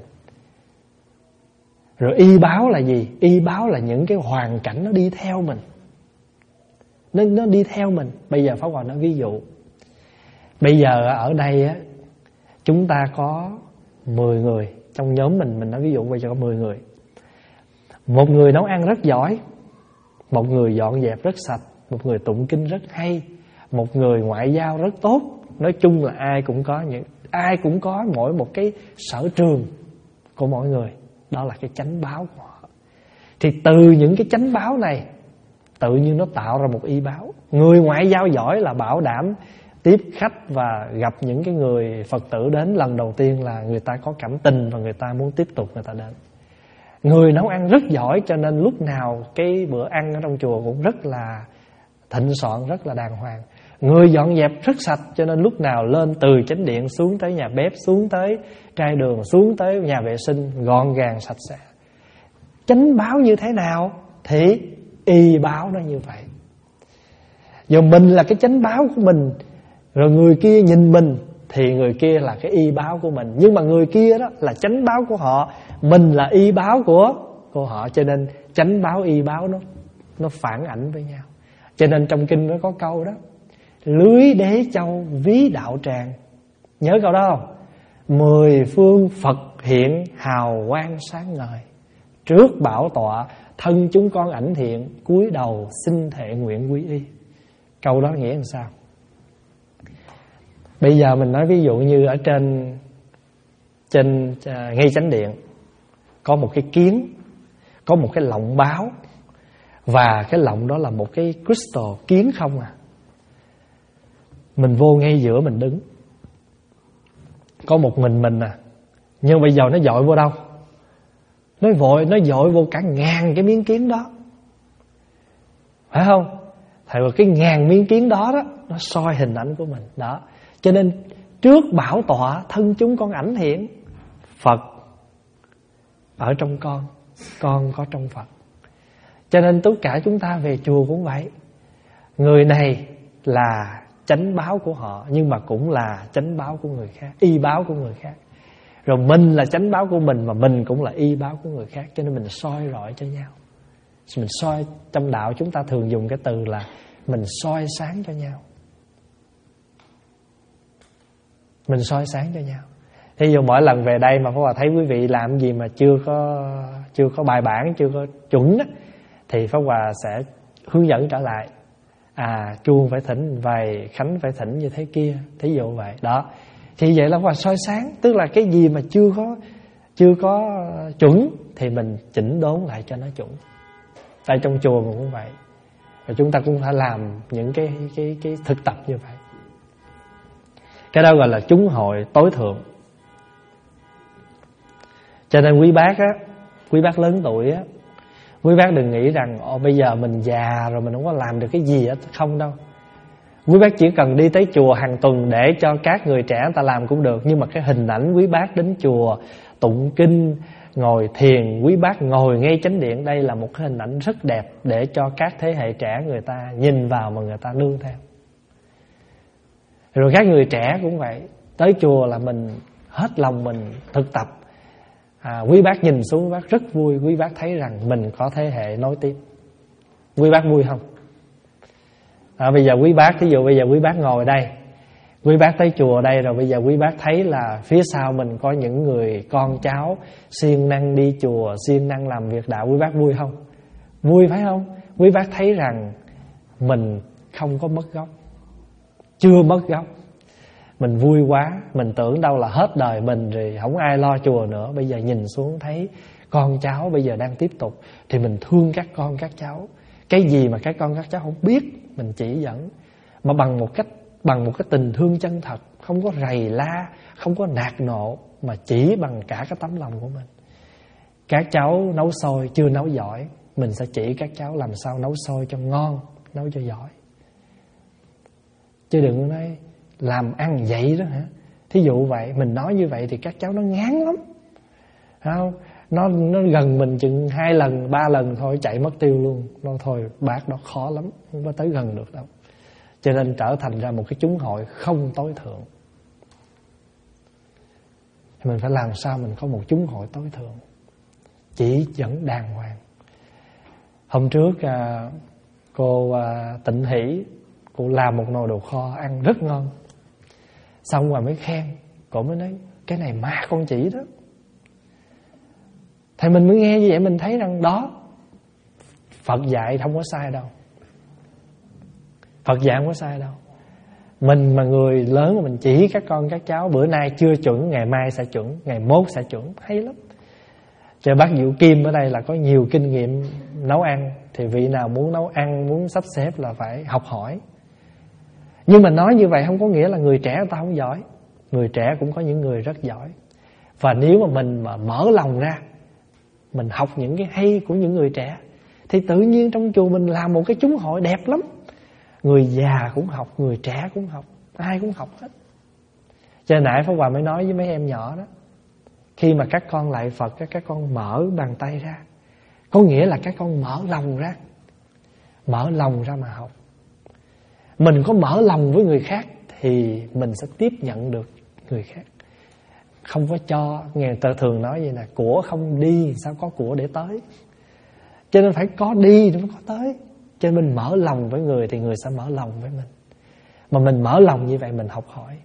Rồi y báo là gì? Y báo là những cái hoàn cảnh nó đi theo mình. Nó, nó đi theo mình. Bây giờ Pháp Hòa nói ví dụ. Bây giờ ở đây á, chúng ta có mười người. Trong nhóm mình, mình nói ví dụ bây giờ có mười người. Một người nấu ăn rất giỏi, một người dọn dẹp rất sạch, một người tụng kinh rất hay, một người ngoại giao rất tốt. Nói chung là ai cũng có những ai cũng có mỗi một cái sở trường của mỗi người. Đó là cái chánh báo của họ. Thì từ những cái chánh báo này tự nhiên nó tạo ra một y báo. Người ngoại giao giỏi là bảo đảm tiếp khách và gặp những cái người Phật tử đến lần đầu tiên là người ta có cảm tình và người ta muốn tiếp tục người ta đến. Người nấu ăn rất giỏi cho nên lúc nào cái bữa ăn ở trong chùa cũng rất là thịnh soạn, rất là đàng hoàng. Người dọn dẹp rất sạch cho nên lúc nào lên từ chánh điện xuống tới nhà bếp, xuống tới trai đường, xuống tới nhà vệ sinh gọn gàng sạch sẽ. Chánh báo như thế nào thì y báo nó như vậy. Giờ mình là cái chánh báo của mình, rồi người kia nhìn mình thì người kia là cái y báo của mình. Nhưng mà người kia đó là chánh báo của họ, mình là y báo của của họ. Cho nên chánh báo y báo nó nó phản ảnh với nhau. Cho nên trong kinh nó có câu đó: lưới đế châu ví đạo tràng. Nhớ câu đó không? Mười phương Phật hiện hào quang sáng ngời, trước bảo tọa thân chúng con ảnh thiện, cúi đầu xin thệ nguyện quy y. Câu đó nghĩa làm sao? Bây giờ mình nói ví dụ như ở trên trên uh, ngay chánh điện có một cái kiến, có một cái lọng báo, và cái lọng đó là một cái crystal kiến không à. Mình vô ngay giữa mình đứng, có một mình mình à, nhưng bây giờ nó dội vô đâu? Nó vội, nó dội vô cả ngàn cái miếng kiến đó, phải không? Thì cái ngàn miếng kiến đó đó nó soi hình ảnh của mình đó. Cho nên trước bảo tọa thân chúng con ảnh hiện, Phật ở trong con, con có trong Phật. Cho nên tất cả chúng ta về chùa cũng vậy. Người này là chánh báo của họ, nhưng mà cũng là chánh báo của người khác, y báo của người khác. Rồi mình là chánh báo của mình, mà mình cũng là y báo của người khác. Cho nên mình soi rọi cho nhau. Mình soi, trong đạo chúng ta thường dùng cái từ là mình soi sáng cho nhau. Mình soi sáng cho nhau. Thí dụ mỗi lần về đây mà Pháp Hòa thấy quý vị làm gì mà chưa có chưa có bài bản, chưa có chuẩn á, thì Pháp Hòa sẽ hướng dẫn trở lại. À, chuông phải thỉnh vầy, khánh phải thỉnh như thế kia, thí dụ vậy đó. Thì vậy là Pháp Hòa soi sáng, tức là cái gì mà chưa có chưa có chuẩn thì mình chỉnh đốn lại cho nó chuẩn. Tại trong chùa mình cũng vậy. Và chúng ta cũng phải làm những cái cái cái thực tập như vậy. Cái đó gọi là chúng hội tối thượng. Cho nên quý bác á, quý bác lớn tuổi á, quý bác đừng nghĩ rằng Ồ, bây giờ mình già rồi mình không có làm được cái gì hết. Không đâu. Quý bác chỉ cần đi tới chùa hàng tuần để cho các người trẻ người ta làm cũng được. Nhưng mà cái hình ảnh quý bác đến chùa tụng kinh, ngồi thiền, quý bác ngồi ngay chánh điện, đây là một cái hình ảnh rất đẹp để cho các thế hệ trẻ người ta nhìn vào mà người ta nương theo. Rồi các người trẻ cũng vậy, tới chùa là mình hết lòng mình thực tập. À, quý bác nhìn xuống quý bác rất vui, quý bác thấy rằng mình có thế hệ nối tiếp. Quý bác vui không? À, bây giờ quý bác, thí dụ bây giờ quý bác ngồi đây, quý bác tới chùa đây rồi, bây giờ quý bác thấy là phía sau mình có những người con cháu siêng năng đi chùa, siêng năng làm việc đạo, quý bác vui không? Vui phải không? Quý bác thấy rằng mình không có mất gốc, chưa mất gốc. Mình vui quá, mình tưởng đâu là hết đời mình rồi, không ai lo chùa nữa. Bây giờ nhìn xuống thấy con cháu bây giờ đang tiếp tục, thì mình thương các con các cháu. Cái gì mà các con các cháu không biết, mình chỉ dẫn, mà bằng một cách bằng một cái tình thương chân thật, không có rầy la, không có nạt nộ, mà chỉ bằng cả cái tấm lòng của mình. Các cháu nấu xôi chưa nấu giỏi, mình sẽ chỉ các cháu làm sao nấu xôi cho ngon, nấu cho giỏi. Chứ đừng nói làm ăn vậy đó hả. Thí dụ vậy, mình nói như vậy thì các cháu nó ngán lắm, không? Nó, nó gần mình chừng hai lần, ba lần thôi chạy mất tiêu luôn. Nó thôi bác đó khó lắm, không có tới gần được đâu. Cho nên trở thành ra một cái chúng hội không tối thượng. Mình phải làm sao mình có một chúng hội tối thượng, chỉ dẫn đàng hoàng. Hôm trước à, cô à, Tịnh Hỷ, cô làm một nồi đồ kho ăn rất ngon. Xong rồi mới khen, cô mới nói cái này ma con chỉ đó. Thì mình mới nghe như vậy mình thấy rằng đó, Phật dạy không có sai đâu. Phật dạy không có sai đâu. Mình mà người lớn mà mình chỉ các con các cháu, bữa nay chưa chuẩn, ngày mai sẽ chuẩn, ngày mốt sẽ chuẩn, hay lắm. Cho bác Diệu Kim ở đây là có nhiều kinh nghiệm nấu ăn, thì vị nào muốn nấu ăn, muốn sắp xếp là phải học hỏi. Nhưng mà nói như vậy không có nghĩa là người trẻ người ta không giỏi. Người trẻ cũng có những người rất giỏi. Và nếu mà mình mà mở lòng ra, mình học những cái hay của những người trẻ, thì tự nhiên trong chùa mình làm một cái chúng hội đẹp lắm. Người già cũng học, người trẻ cũng học, ai cũng học hết. Cho nãy Pháp Hòa mới nói với mấy em nhỏ đó, khi mà các con lạy Phật, các con mở bàn tay ra, có nghĩa là các con mở lòng ra. Mở lòng ra mà học. Mình có mở lòng với người khác thì mình sẽ tiếp nhận được người khác. Không có cho, nghe ta thường nói vậy nè, của không đi sao có của để tới. Cho nên phải có đi thì mới có tới. Cho nên mình mở lòng với người thì người sẽ mở lòng với mình. Mà mình mở lòng như vậy mình học hỏi.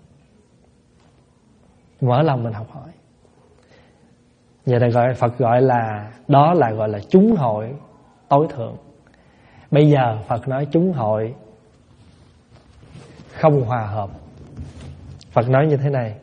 Mở lòng mình học hỏi. Giờ đây gọi Phật gọi là, đó là gọi là chúng hội tối thượng. Bây giờ Phật nói chúng hội không hòa hợp. Phật nói như thế này: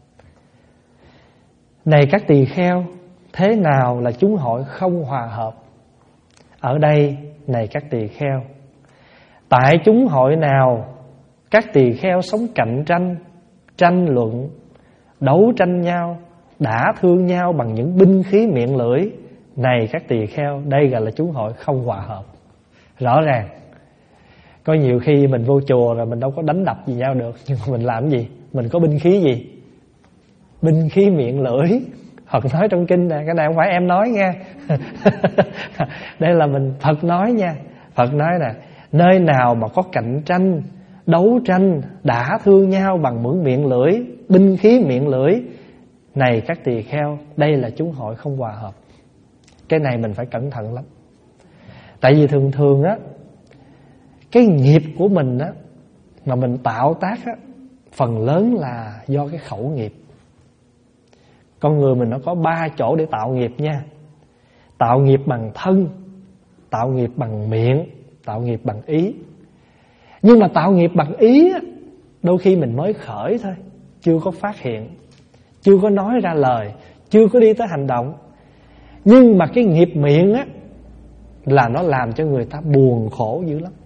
này các tỳ kheo, thế nào là chúng hội không hòa hợp? Ở đây, này các tỳ kheo, tại chúng hội nào các tỳ kheo sống cạnh tranh, tranh luận, đấu tranh nhau, đả thương nhau bằng những binh khí miệng lưỡi, này các tỳ kheo, đây gọi là chúng hội không hòa hợp. Rõ ràng. Có nhiều khi mình vô chùa rồi mình đâu có đánh đập gì nhau được, nhưng mà mình làm gì? Mình có binh khí gì? Binh khí miệng lưỡi. Phật nói trong kinh nè, cái này không phải em nói nha. Đây là mình Phật nói nha. Phật nói nè, nơi nào mà có cạnh tranh, đấu tranh, đả thương nhau bằng mũi miệng lưỡi, binh khí miệng lưỡi, này các tỳ kheo, đây là chúng hội không hòa hợp. Cái này mình phải cẩn thận lắm. Tại vì thường thường á, cái nghiệp của mình á, mà mình tạo tác á, phần lớn là do cái khẩu nghiệp. Con người mình nó có ba chỗ để tạo nghiệp nha. Tạo nghiệp bằng thân, tạo nghiệp bằng miệng, tạo nghiệp bằng ý. Nhưng mà tạo nghiệp bằng ý á, đôi khi mình mới khởi thôi, chưa có phát hiện, chưa có nói ra lời, chưa có đi tới hành động. Nhưng mà cái nghiệp miệng á, là nó làm cho người ta buồn khổ dữ lắm.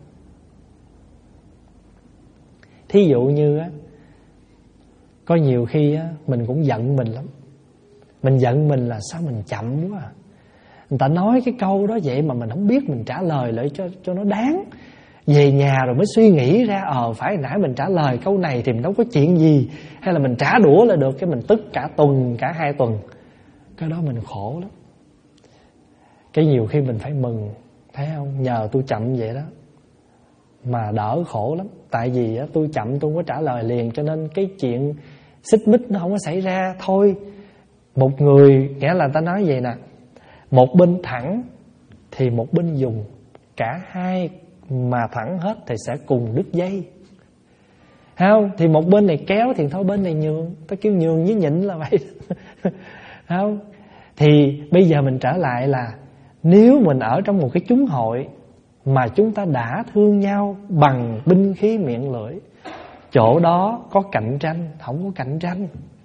Thí dụ như á, có nhiều khi á, mình cũng giận mình lắm. Mình giận mình là sao mình chậm quá à. Người ta nói cái câu đó vậy mà mình không biết mình trả lời lại cho, cho nó đáng. Về nhà rồi mới suy nghĩ ra, Ờ phải nãy mình trả lời câu này thì mình đâu có chuyện gì, hay là mình trả đũa là được, cái mình tức cả tuần, cả hai tuần. Cái đó mình khổ lắm. Cái nhiều khi mình phải mừng, thấy không, nhờ tôi chậm vậy đó mà đỡ khổ lắm. Tại vì á, tôi chậm tôi không có trả lời liền, cho nên cái chuyện xích mích nó không có xảy ra. Thôi, một người, nghĩa là ta nói vậy nè, một bên thẳng thì một bên dùng, cả hai mà thẳng hết thì sẽ cùng đứt dây. Không? Thì một bên này kéo thì thôi bên này nhường. Ta kêu nhường với nhịn là vậy. Không? Thì bây giờ mình trở lại là, nếu mình ở trong một cái chúng hội mà chúng ta đã thương nhau bằng binh khí miệng lưỡi, chỗ đó có cạnh tranh, không có cạnh tranh.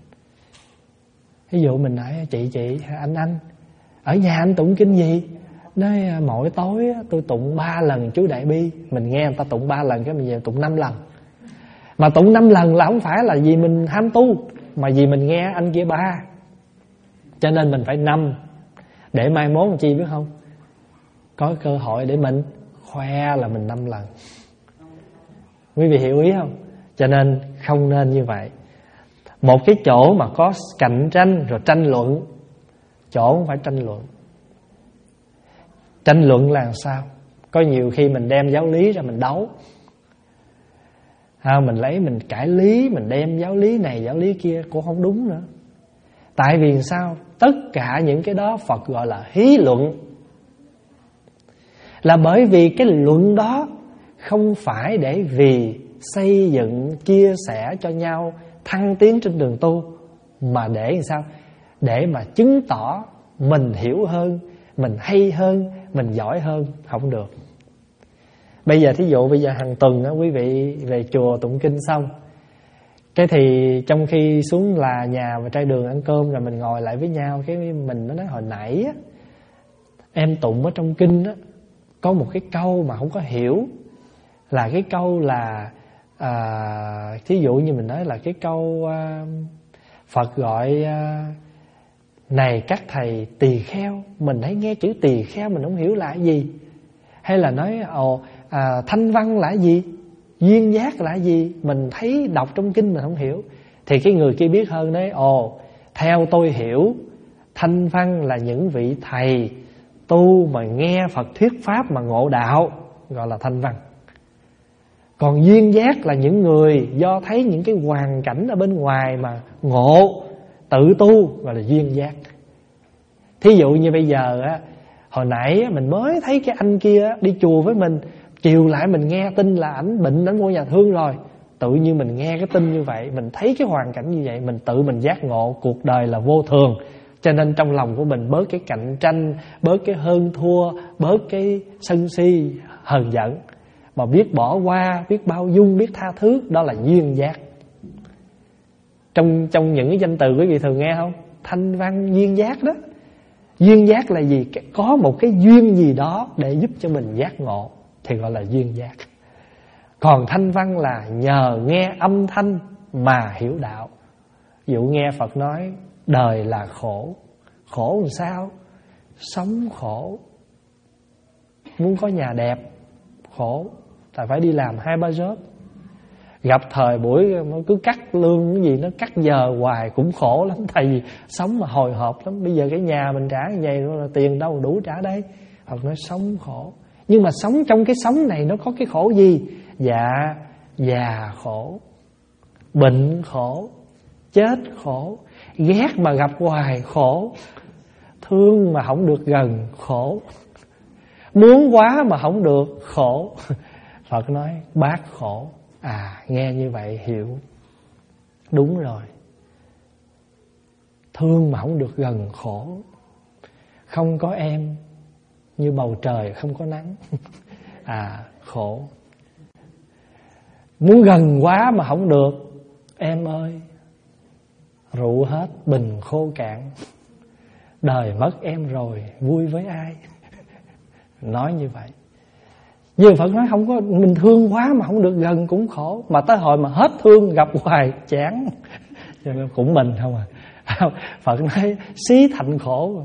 Ví dụ mình nói chị chị anh anh ở nhà anh tụng kinh gì? Nói mỗi tối tôi tụng ba lần chú Đại Bi. Mình nghe người ta tụng ba lần, cái mình về tụng năm lần. Mà tụng năm lần là không phải là vì mình ham tu, mà vì mình nghe anh kia ba, cho nên mình phải năm. Để mai mốt làm chi biết không? Có cơ hội để mình khoe là mình năm lần. Quý vị hiểu ý không? Cho nên không nên như vậy. Một cái chỗ mà có cạnh tranh rồi tranh luận, chỗ không phải tranh luận. Tranh luận là sao? Có nhiều khi mình đem giáo lý ra mình đấu, à, mình lấy mình cãi lý, mình đem giáo lý này giáo lý kia cũng không đúng nữa. Tại vì sao? Tất cả những cái đó Phật gọi là hí luận. Là bởi vì cái luận đó không phải để vì xây dựng, chia sẻ cho nhau thăng tiến trên đường tu, mà để làm sao? Để mà chứng tỏ mình hiểu hơn, mình hay hơn, mình giỏi hơn. Không được. Bây giờ thí dụ bây giờ hàng tuần đó, quý vị về chùa tụng kinh xong, cái thì trong khi xuống là nhà và trai đường ăn cơm rồi mình ngồi lại với nhau, cái mình nó nói hồi nãy á, em tụng ở trong kinh á, có một cái câu mà không có hiểu. Là cái câu là à, thí dụ như mình nói là cái câu à, Phật gọi à, này các thầy tỳ kheo. Mình thấy nghe chữ tỳ kheo mình không hiểu là cái gì. Hay là nói ồ à, thanh văn là cái gì, duyên giác là cái gì, mình thấy đọc trong kinh mình không hiểu. Thì cái người kia biết hơn đấy, ồ theo tôi hiểu, thanh văn là những vị thầy tu mà nghe Phật thuyết pháp mà ngộ đạo, gọi là thanh văn. Còn duyên giác là những người do thấy những cái hoàn cảnh ở bên ngoài mà ngộ, tự tu, gọi là duyên giác. Thí dụ như bây giờ á, hồi nãy mình mới thấy cái anh kia đi chùa với mình, chiều lại mình nghe tin là ảnh bệnh, ảnh vô nhà thương rồi. Tự nhiên mình nghe cái tin như vậy, mình thấy cái hoàn cảnh như vậy, mình tự mình giác ngộ cuộc đời là vô thường. Cho nên trong lòng của mình bớt cái cạnh tranh, bớt cái hơn thua, bớt cái sân si, hờn giận, mà biết bỏ qua, biết bao dung, biết tha thứ. Đó là duyên giác. Trong, trong những cái danh từ quý vị thường nghe không? Thanh văn duyên giác đó. Duyên giác là gì? Có một cái duyên gì đó để giúp cho mình giác ngộ thì gọi là duyên giác. Còn thanh văn là nhờ nghe âm thanh mà hiểu đạo. Ví dụ nghe Phật nói đời là khổ. Khổ làm sao? Sống khổ. Muốn có nhà đẹp khổ, tại phải đi làm hai ba job. Gặp thời buổi cứ cắt lương cái gì nó cắt giờ hoài cũng khổ lắm. Tại vì sống mà hồi hộp lắm. Bây giờ cái nhà mình trả như vậy rồi là tiền đâu đủ trả đây. Phật nói sống khổ. Nhưng mà sống trong cái sống này nó có cái khổ gì? Dạ, già khổ, bệnh khổ, chết khổ, ghét mà gặp hoài khổ, thương mà không được gần khổ, muốn quá mà không được khổ. Phật nói bác khổ. À, nghe như vậy hiểu. Đúng rồi. Thương mà không được gần khổ. Không có em như bầu trời không có nắng. À, khổ. Muốn gần quá mà không được. Em ơi, rượu hết bình khô cạn, đời mất em rồi vui với ai. Nói như vậy. Nhưng Phật nói không có, mình thương quá mà không được gần cũng khổ. Mà tới hồi mà hết thương gặp hoài chán. Cho nên cũng mình không à. Phật nói xí thạnh khổ.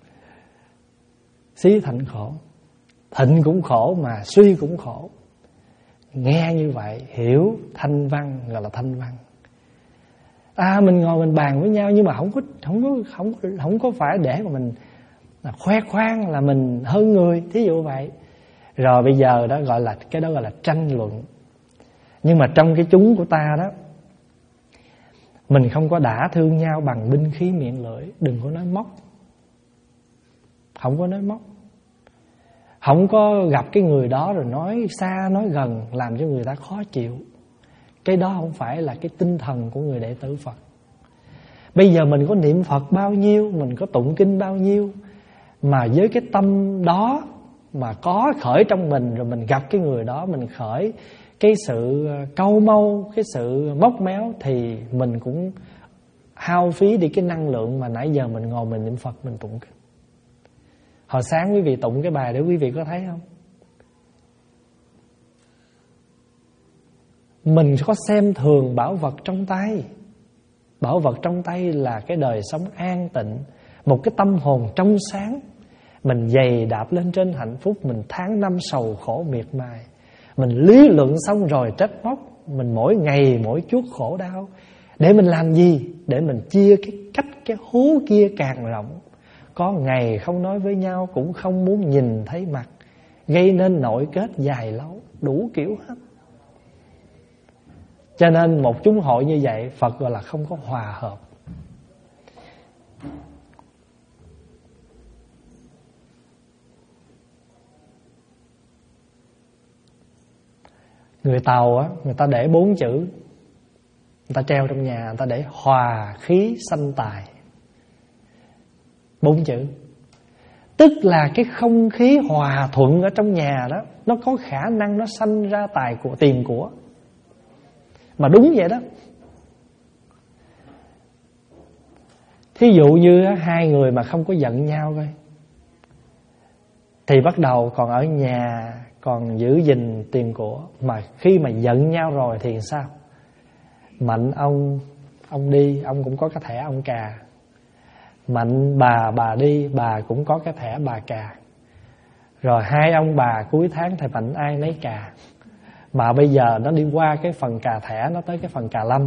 Xí thạnh khổ. Thịnh cũng khổ mà suy cũng khổ. Nghe như vậy hiểu thanh văn, gọi là thanh văn. À, mình ngồi mình bàn với nhau nhưng mà không có không có không không có phải để mà mình là khoe khoang là mình hơn người, thí dụ vậy. Rồi bây giờ đó gọi là cái đó gọi là tranh luận. Nhưng mà trong cái chúng của ta đó, mình không có đả thương nhau bằng binh khí miệng lưỡi. Đừng có nói móc. Không có nói móc. Không có gặp cái người đó rồi nói xa nói gần làm cho người ta khó chịu. Cái đó không phải là cái tinh thần của người đệ tử Phật. Bây giờ mình có niệm Phật bao nhiêu, mình có tụng kinh bao nhiêu, mà với cái tâm đó mà có khởi trong mình, rồi mình gặp cái người đó, mình khởi cái sự câu mâu, cái sự móc méo, thì mình cũng hao phí đi cái năng lượng mà nãy giờ mình ngồi mình niệm Phật, mình tụng kinh. Hồi sáng quý vị tụng cái bài để quý vị có thấy không? Mình có xem thường bảo vật trong tay. Bảo vật trong tay là cái đời sống an tịnh, một cái tâm hồn trong sáng. Mình giày đạp lên trên hạnh phúc, mình tháng năm sầu khổ miệt mài, mình lý luận xong rồi trách móc, mình mỗi ngày mỗi chút khổ đau. Để mình làm gì? Để mình chia cái cách cái hố kia càng rộng. Có ngày không nói với nhau, cũng không muốn nhìn thấy mặt, gây nên nội kết dài lâu, đủ kiểu hết. Cho nên một chúng hội như vậy, Phật gọi là không có hòa hợp. Người Tàu á, người ta để bốn chữ, người ta treo trong nhà, người ta để hòa khí sanh tài. Bốn chữ. Tức là cái không khí hòa thuận ở trong nhà đó, nó có khả năng nó sanh ra tài của, tiền của. Mà đúng vậy đó. Thí dụ như hai người mà không có giận nhau coi, thì bắt đầu còn ở nhà, còn giữ gìn tiền của. Mà khi mà giận nhau rồi thì sao? Mạnh ông ông đi, ông cũng có cái thẻ ông cà. Mạnh bà bà đi, bà cũng có cái thẻ bà cà. Rồi hai ông bà cuối tháng thì mạnh ai nấy cà. Mà bây giờ nó đi qua cái phần cà thẻ, nó tới cái phần cà lâm.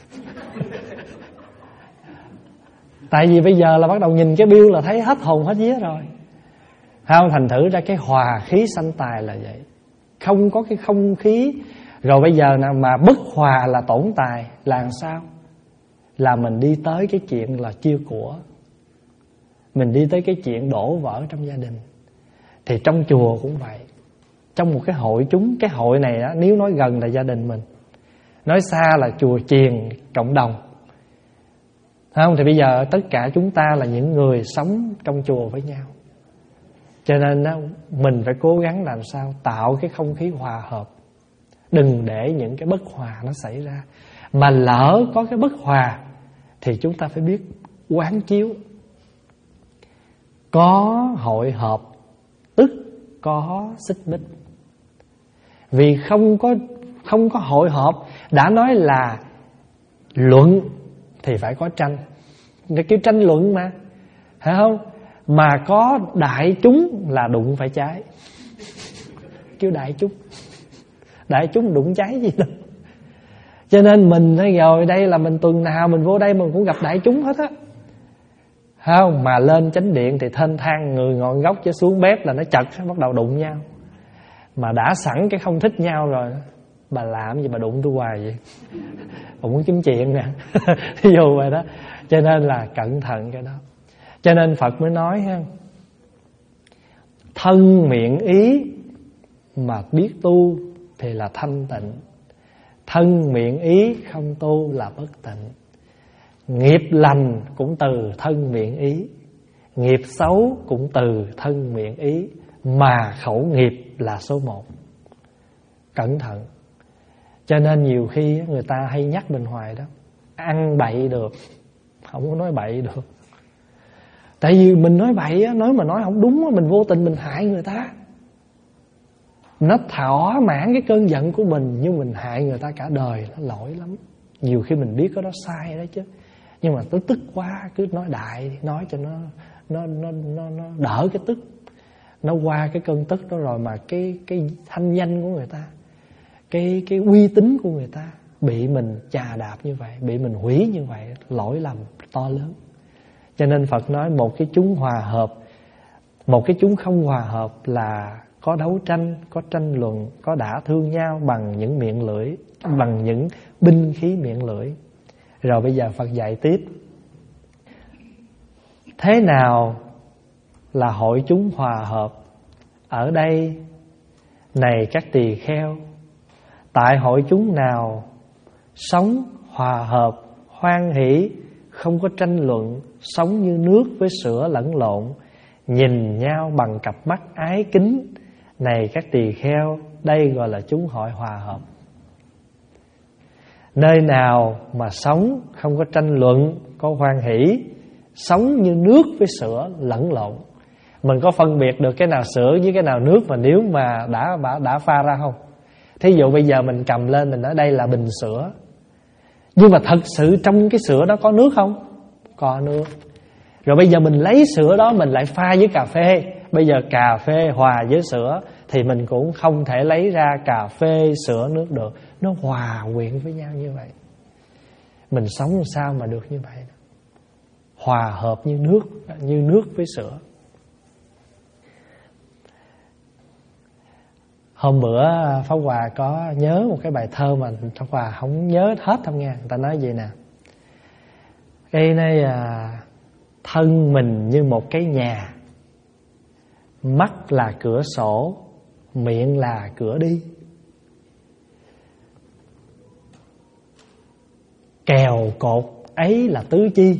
Tại vì bây giờ là bắt đầu nhìn cái bill là thấy hết hồn hết vía rồi. Không, thành thử ra cái hòa khí sanh tài là vậy. Không có cái không khí. Rồi bây giờ nào mà bất hòa là tổn tài. Là sao? Là mình đi tới cái chuyện là chia của. Mình đi tới cái chuyện đổ vỡ trong gia đình. Thì trong chùa cũng vậy. Trong một cái hội chúng, cái hội này á, nếu nói gần là gia đình mình, nói xa là chùa chiền, cộng đồng. Không, thì bây giờ tất cả chúng ta là những người sống trong chùa với nhau. Cho nên á, mình phải cố gắng làm sao tạo cái không khí hòa hợp. Đừng để những cái bất hòa nó xảy ra. Mà lỡ có cái bất hòa thì chúng ta phải biết quán chiếu. Có hội họp tức có xích mích. Vì không có không có hội họp, đã nói là luận thì phải có tranh. Người kêu tranh luận mà, phải không? Mà có đại chúng là đụng phải cháy. Kêu đại chúng. Đại chúng đụng cháy gì đâu. Cho nên mình nói rồi, đây là mình tuần nào mình vô đây mình cũng gặp đại chúng hết á. Không, mà lên chánh điện thì thênh thang, người ngồi góc chứ xuống bếp là nó chật, bắt đầu đụng nhau. Mà đã sẵn cái không thích nhau rồi, bà làm gì bà đụng tôi hoài vậy? Bà muốn kiếm chuyện nè. Ví dụ vậy đó. Cho nên là cẩn thận cái đó. Cho nên Phật mới nói ha, thân miệng ý mà biết tu thì là thanh tịnh. Thân miệng ý không tu là bất tịnh. Nghiệp lành cũng từ thân miệng ý, nghiệp xấu cũng từ thân miệng ý. Mà khẩu nghiệp là số một. Cẩn thận. Cho nên nhiều khi người ta hay nhắc mình hoài đó, ăn bậy được, không có nói bậy được. Tại vì mình nói bậy, nói mà nói không đúng, mình vô tình mình hại người ta. Nó thỏa mãn cái cơn giận của mình, nhưng mình hại người ta cả đời, nó lỗi lắm. Nhiều khi mình biết cái đó sai đó chứ, nhưng mà tôi tức quá, cứ nói đại, nói cho nó nó nó nó, nó đỡ cái tức. Nó qua cái cơn tức đó rồi mà cái cái thanh danh của người ta, cái cái uy tín của người ta bị mình chà đạp như vậy, bị mình hủy như vậy, lỗi lầm to lớn. Cho nên Phật nói một cái chúng hòa hợp, một cái chúng không hòa hợp là có đấu tranh, có tranh luận, có đả thương nhau bằng những miệng lưỡi, bằng những binh khí miệng lưỡi. Rồi bây giờ Phật dạy tiếp. Thế nào là hội chúng hòa hợp? Ở đây này các tỳ kheo, tại hội chúng nào sống hòa hợp, hoan hỷ, không có tranh luận, sống như nước với sữa lẫn lộn, nhìn nhau bằng cặp mắt ái kính, này các tỳ kheo, đây gọi là chúng hội hòa hợp. Nơi nào mà sống không có tranh luận, có hoan hỷ, sống như nước với sữa lẫn lộn. Mình có phân biệt được cái nào sữa với cái nào nước mà nếu mà đã, đã, đã pha ra không? Thí dụ bây giờ mình cầm lên mình nói đây là bình sữa, nhưng mà thật sự trong cái sữa đó có nước không? Có nước. Rồi bây giờ mình lấy sữa đó mình lại pha với cà phê. Bây giờ cà phê hòa với sữa thì mình cũng không thể lấy ra cà phê, sữa, nước được. Nó hòa quyện với nhau như vậy. Mình sống làm sao mà được như vậy? Hòa hợp như nước, như nước với sữa. Hôm bữa Pháp Hòa có nhớ một cái bài thơ mà Pháp Hòa không nhớ hết đâu nha. Người ta nói gì nè: cái này à, thân mình như một cái nhà, mắt là cửa sổ, miệng là cửa đi. Kèo cột ấy là tứ chi,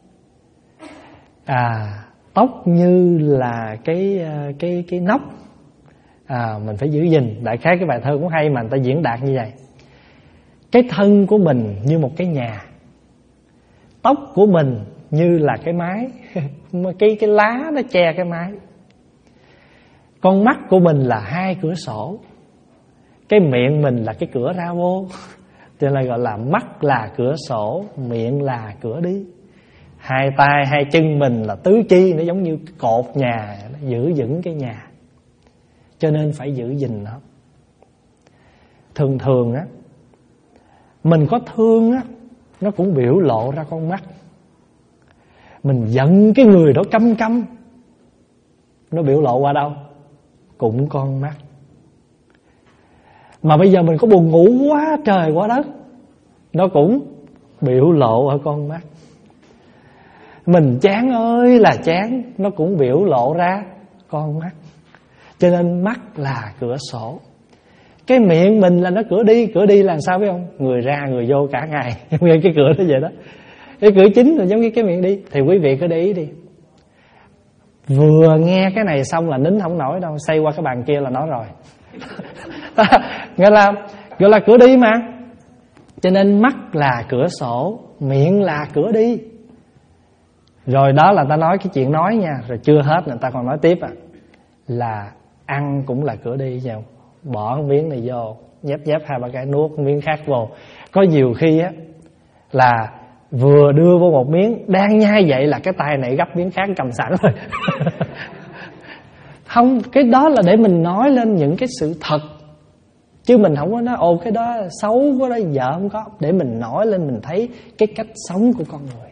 à tóc như là cái cái cái nóc, à mình phải giữ gìn. Đại khái cái bài thơ cũng hay mà người ta diễn đạt như vậy. Cái thân của mình như một cái nhà, tóc của mình như là cái mái, cái cái lá nó che cái mái. Con mắt của mình là hai cửa sổ, cái miệng mình là cái cửa ra vô. Cho nên là gọi là mắt là cửa sổ, miệng là cửa đi. Hai tay hai chân mình là tứ chi, nó giống như cột nhà, nó giữ vững cái nhà. Cho nên phải giữ gìn nó. Thường thường á, mình có thương á, nó cũng biểu lộ ra con mắt. Mình giận cái người đó căm căm, nó biểu lộ qua đâu? Cũng con mắt. Mà bây giờ mình có buồn ngủ quá trời quá đất, nó cũng biểu lộ ở con mắt. Mình chán ơi là chán, nó cũng biểu lộ ra con mắt. Cho nên mắt là cửa sổ. Cái miệng mình là nó cửa đi. Cửa đi là sao biết không? Người ra người vô cả ngày. Nguyên cái cửa nó vậy đó. Cái cửa chính là giống như cái miệng đi. Thì quý vị cứ để ý đi, vừa nghe cái này xong là nín không nổi đâu, xoay qua cái bàn kia là nói rồi. Gọi là gọi là cửa đi mà. Cho nên mắt là cửa sổ, miệng là cửa đi. Rồi đó là ta nói cái chuyện nói nha. Rồi chưa hết, người ta còn nói tiếp à, là ăn cũng là cửa đi nhau. Bỏ miếng này vô, nhép nhép hai ba cái, nuốt miếng khác vô. Có nhiều khi á là vừa đưa vô một miếng, đang nhai vậy là cái tay này gấp miếng khác cầm sẵn rồi. Không, cái đó là để mình nói lên những cái sự thật, chứ mình không có nói ồ cái đó xấu, cái đó dở, không có. Để mình nói lên mình thấy cái cách sống của con người.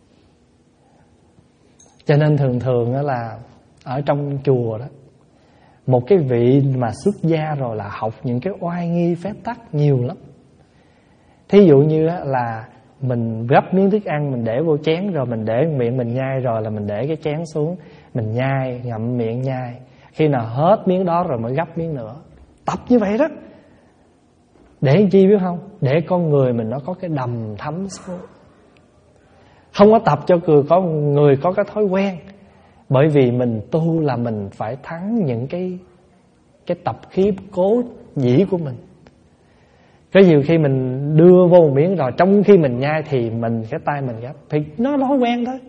Cho nên thường thường đó là ở trong chùa đó, một cái vị mà xuất gia rồi là học những cái oai nghi phép tắc nhiều lắm. Thí dụ như là mình gấp miếng thức ăn mình để vô chén, rồi mình để miệng mình nhai, rồi là mình để cái chén xuống, mình nhai, ngậm miệng nhai. Khi nào hết miếng đó rồi mới gấp miếng nữa. Tập như vậy đó. Để chi biết không? Để con người mình nó có cái đầm thấm xuống. Không có tập cho người có người có cái thói quen. Bởi vì mình tu là mình phải thắng những cái cái tập khí cố dĩ của mình. Có nhiều khi mình đưa vô một miếng rồi trong khi mình nhai thì mình cái tay mình gấp, thì nó thói quen thôi.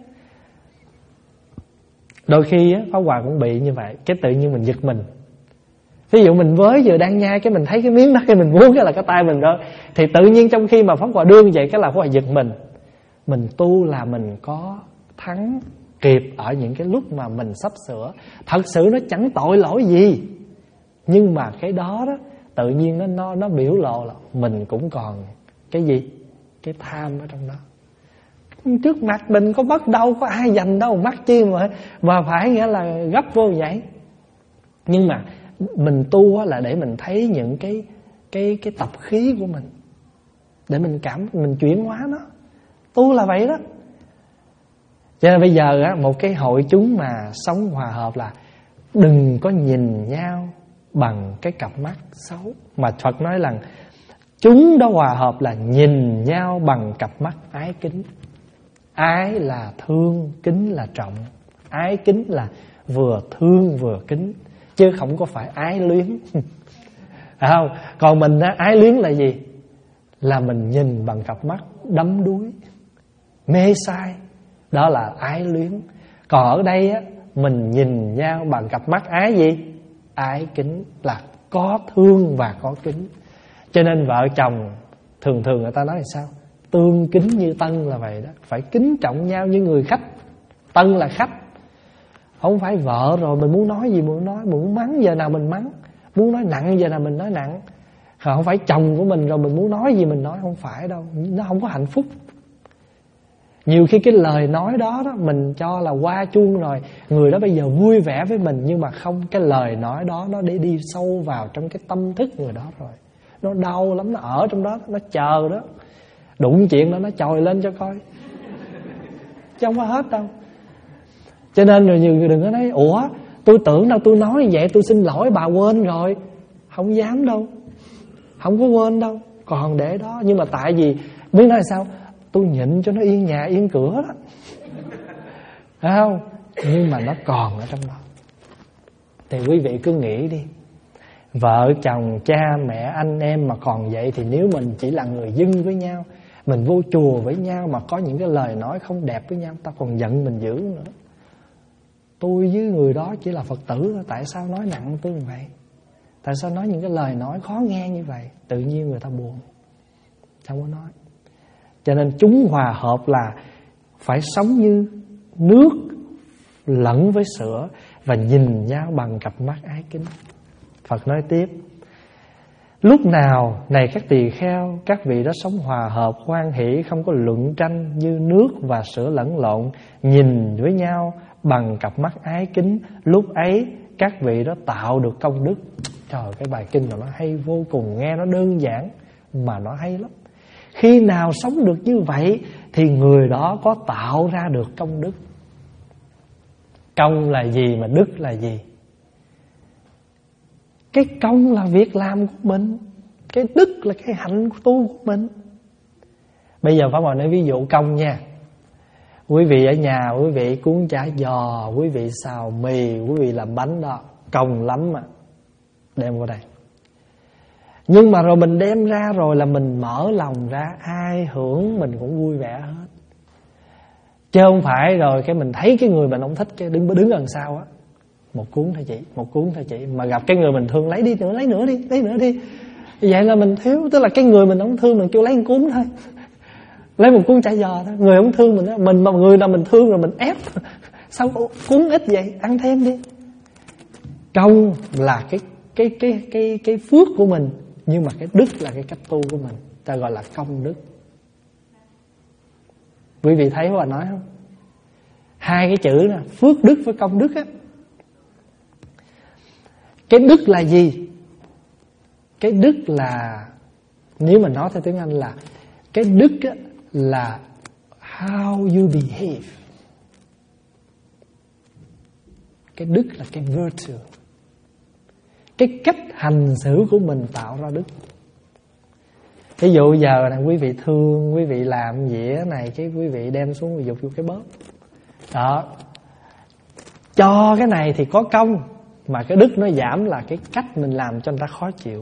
Đôi khi á, Pháp Hòa cũng bị như vậy. Cái tự nhiên mình giật mình. Ví dụ mình với vừa đang nhai, cái mình thấy cái miếng đó, cái mình muốn cái là cái tay mình rơi. Thì tự nhiên trong khi mà Pháp Hòa đưa như vậy, cái là Pháp Hòa giật mình. Mình tu là mình có thắng kịp ở những cái lúc mà mình sắp sửa. Thật sự nó chẳng tội lỗi gì, nhưng mà cái đó đó tự nhiên nó nó nó biểu lộ là mình cũng còn cái gì, cái tham ở trong đó. Trước mặt mình có mất đâu, có ai giành đâu, mắc chi mà mà phải nghĩa là gấp vô vậy. Nhưng mà mình tu là để mình thấy những cái cái cái tập khí của mình, để mình cảm mình chuyển hóa nó. Tu là vậy đó. Cho nên bây giờ á, một cái hội chúng mà sống hòa hợp là đừng có nhìn nhau bằng cái cặp mắt xấu. Mà Phật nói là chúng đó hòa hợp là nhìn nhau bằng cặp mắt ái kính. Ái là thương, kính là trọng. Ái kính là vừa thương vừa kính, chứ không có phải ái luyến. À không, còn mình á, ái luyến là gì? là mình nhìn bằng cặp mắt đắm đuối, mê sai, đó là ái luyến. Còn ở đây á, mình nhìn nhau bằng cặp mắt ái gì? Ái kính, là có thương và có kính. Cho nên vợ chồng thường thường người ta nói là sao? Tương kính như tân là vậy đó. Phải kính trọng nhau như người khách. Tân là khách, không phải vợ rồi mình muốn nói gì mình muốn nói, mình muốn mắng giờ nào mình mắng, muốn nói nặng giờ nào mình nói nặng. Không phải chồng của mình rồi mình muốn nói gì mình nói, không phải đâu. Nó không có hạnh phúc. Nhiều khi cái lời nói đó, đó mình cho là qua chuông rồi, người đó bây giờ vui vẻ với mình, nhưng mà không, cái lời nói đó nó để đi sâu vào trong cái tâm thức người đó rồi. Nó đau lắm, nó ở trong đó, nó chờ đó. Đụng chuyện đó nó chồi lên cho coi, chứ không có hết đâu. Cho nên rồi nhiều người đừng có nói ủa tôi tưởng đâu tôi nói vậy tôi xin lỗi bà quên rồi. Không dám đâu, không có quên đâu, còn để đó. Nhưng mà tại vì biết nói sao, tôi nhịn cho nó yên nhà yên cửa đó, phải không? Nhưng mà nó còn ở trong đó. Thì quý vị cứ nghĩ đi, vợ chồng cha mẹ anh em mà còn vậy, thì nếu mình chỉ là người dân với nhau, mình vô chùa với nhau mà có những cái lời nói không đẹp với nhau, ta còn giận mình dữ nữa. Tôi với người đó chỉ là Phật tử, tại sao nói nặng tôi như vậy? Tại sao nói những cái lời nói khó nghe như vậy? Tự nhiên người ta buồn, không có nói. Cho nên chúng hòa hợp là phải sống như nước lẫn với sữa và nhìn nhau bằng cặp mắt ái kính. Phật nói tiếp: lúc nào này các tỳ kheo, các vị đó sống hòa hợp hoan hỷ, không có luận tranh, như nước và sữa lẫn lộn, nhìn với nhau bằng cặp mắt ái kính, lúc ấy các vị đó tạo được công đức. Trời, cái bài kinh này nó hay vô cùng, nghe nó đơn giản mà nó hay lắm. Khi nào sống được như vậy thì người đó có tạo ra được công đức. Công là gì mà đức là gì? Cái công là việc làm của mình, cái đức là cái hạnh của tu của mình. Bây giờ Pháp Hòa nói ví dụ công nha. Quý vị ở nhà, quý vị cuốn chả giò, quý vị xào mì, quý vị làm bánh đó, công lắm mà, đem qua đây. Nhưng mà rồi mình đem ra rồi là mình mở lòng ra, ai hưởng mình cũng vui vẻ hết. Chứ không phải rồi cái mình thấy cái người mình không thích cái đứng đứng gần sau á, một cuốn thôi chị, một cuốn thôi chị, mà gặp cái người mình thương lấy đi nữa, lấy nữa đi, lấy nữa đi. Vậy là mình thiếu, tức là cái người mình không thương mình kêu lấy một cuốn thôi, lấy một cuốn chả giò thôi. Người không thương mình, mình mà người nào mình thương rồi mình ép, sao cuốn ít vậy, ăn thêm đi. Công là cái cái cái cái cái phước của mình, nhưng mà cái đức là cái cách tu của mình, ta gọi là công đức. Quý vị thấy Hòa nói không? Hai cái chữ là phước đức với công đức á. Cái đức là gì? Cái đức là, nếu mà nói theo tiếng Anh là, cái đức á, là how you behave. Cái đức là cái virtue, cái cách hành xử của mình tạo ra đức. Ví dụ giờ là quý vị thương, quý vị làm dĩa này, cái quý vị đem xuống dục vô cái bóp đó. Cho cái này thì có công, mà cái đức nó giảm là cái cách mình làm cho người ta khó chịu.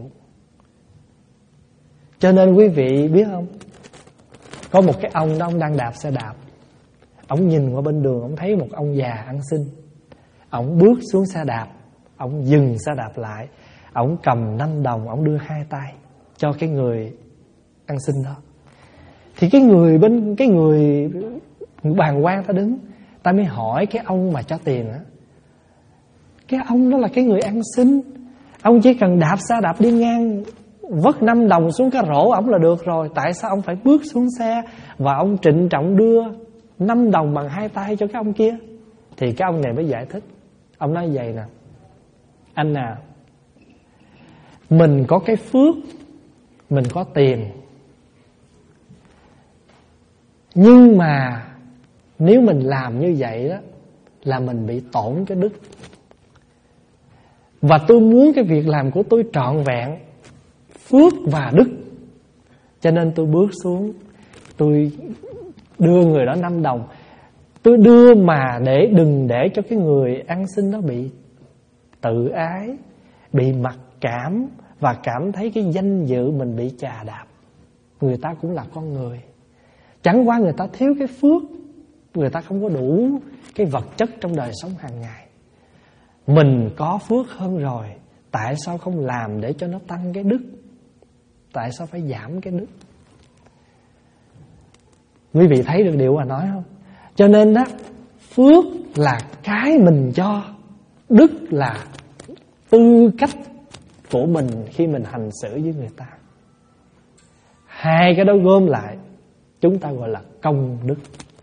Cho nên quý vị biết không, có một cái ông đó, ông đang đạp xe đạp, ông nhìn qua bên đường, ông thấy một ông già ăn xin. Ông bước xuống xe đạp, ông dừng xe đạp lại, ông cầm năm đồng, ông đưa hai tay cho cái người ăn xin đó. Thì cái người bên cái người bàng quan ta đứng, ta mới hỏi cái ông mà cho tiền á, cái ông đó là cái người ăn xin, ông chỉ cần đạp xe đạp đi ngang, vất năm đồng xuống cái rổ ổng là được rồi. Tại sao ông phải bước xuống xe và ông trịnh trọng đưa năm đồng bằng hai tay cho cái ông kia? Thì cái ông này mới giải thích. Ông nói vậy nè: anh à, mình có cái phước, mình có tiền, nhưng mà nếu mình làm như vậy đó là mình bị tổn cái đức. Và tôi muốn cái việc làm của tôi trọn vẹn phước và đức, cho nên tôi bước xuống, tôi đưa người đó năm đồng. Tôi đưa mà để đừng để cho cái người ăn xin đó bị tự ái, bị mặc cảm và cảm thấy cái danh dự mình bị chà đạp. người ta cũng là con người. Chẳng qua người ta thiếu cái phước, người ta không có đủ cái vật chất trong đời sống hàng ngày. Mình có phước hơn rồi, tại sao không làm để cho nó tăng cái đức? Tại sao phải giảm cái đức? Quý vị thấy được điều mà nói không? Cho nên đó, phước là cái mình cho, đức là tư cách của mình khi mình hành xử với người ta. Hai cái đó gom lại chúng ta gọi là công đức.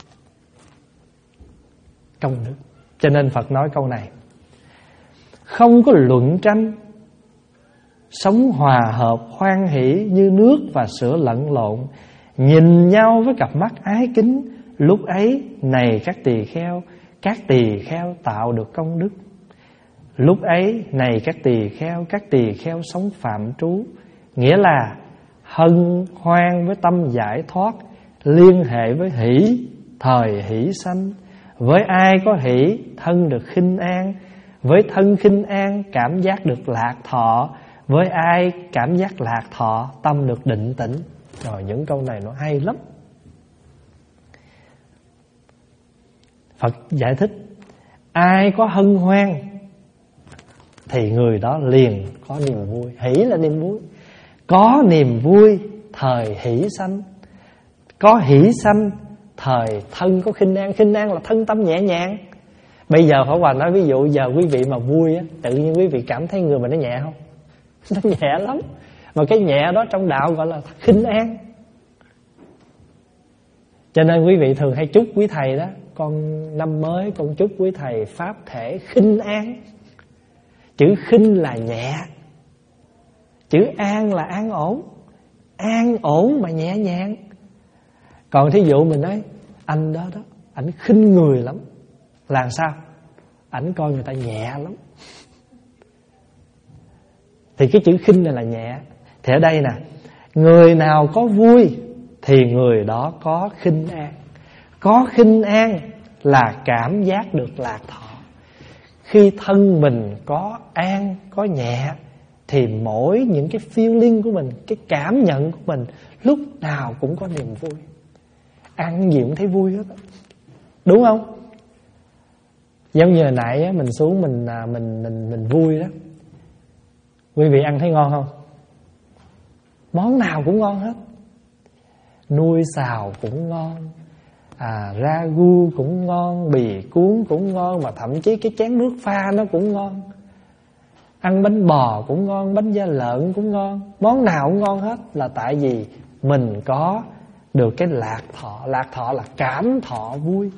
Công đức. Cho nên Phật nói câu này: không có luận tranh, sống hòa hợp hoan hỷ như nước và sữa lẫn lộn, nhìn nhau với cặp mắt ái kính. Lúc ấy này các tỳ kheo, các tỳ kheo tạo được công đức. Lúc ấy này các tỳ kheo, các tỳ kheo sống phạm trú, nghĩa là hân hoan với tâm giải thoát, liên hệ với hỷ, thời hỷ sanh. Với ai có hỷ, thân được khinh an. Với thân khinh an, cảm giác được lạc thọ. Với ai cảm giác lạc thọ, tâm được định tĩnh. Rồi những câu này nó hay lắm. Phật giải thích: ai có hân hoan thì người đó liền có niềm vui. Hỷ là niềm vui. Có niềm vui, thời hỷ sanh. Có hỷ sanh, thời thân có khinh an. Khinh an là thân tâm nhẹ nhàng. Bây giờ Pháp Hòa nói ví dụ giờ quý vị mà vui á, tự nhiên quý vị cảm thấy người mình nó nhẹ không? Nó nhẹ lắm. Mà cái nhẹ đó trong đạo gọi là khinh an. Cho nên quý vị thường hay chúc quý thầy đó: con năm mới con chúc quý thầy pháp thể khinh an. Chữ khinh là nhẹ, chữ an là an ổn. An ổn mà nhẹ nhàng. Còn thí dụ mình nói anh đó đó, ảnh khinh người lắm, là sao? Ảnh coi người ta nhẹ lắm. Thì cái chữ khinh này là nhẹ. Thì ở đây nè, người nào có vui thì người đó có khinh an. Có khinh an là cảm giác được lạc thọ. Khi thân mình có an, có nhẹ, thì mỗi những cái feeling của mình, cái cảm nhận của mình lúc nào cũng có niềm vui. Ăn gì cũng thấy vui hết, đúng không? Giống như hồi nãy á, mình xuống mình, mình mình mình vui đó. Quý vị ăn thấy ngon không? Món nào cũng ngon hết. Nuôi xào cũng ngon, à, ragu cũng ngon, bì cuốn cũng ngon, mà thậm chí cái chén nước pha nó cũng ngon. Ăn bánh bò cũng ngon, bánh da lợn cũng ngon. Món nào cũng ngon hết là tại vì mình có được cái lạc thọ. Lạc thọ là cảm thọ vui.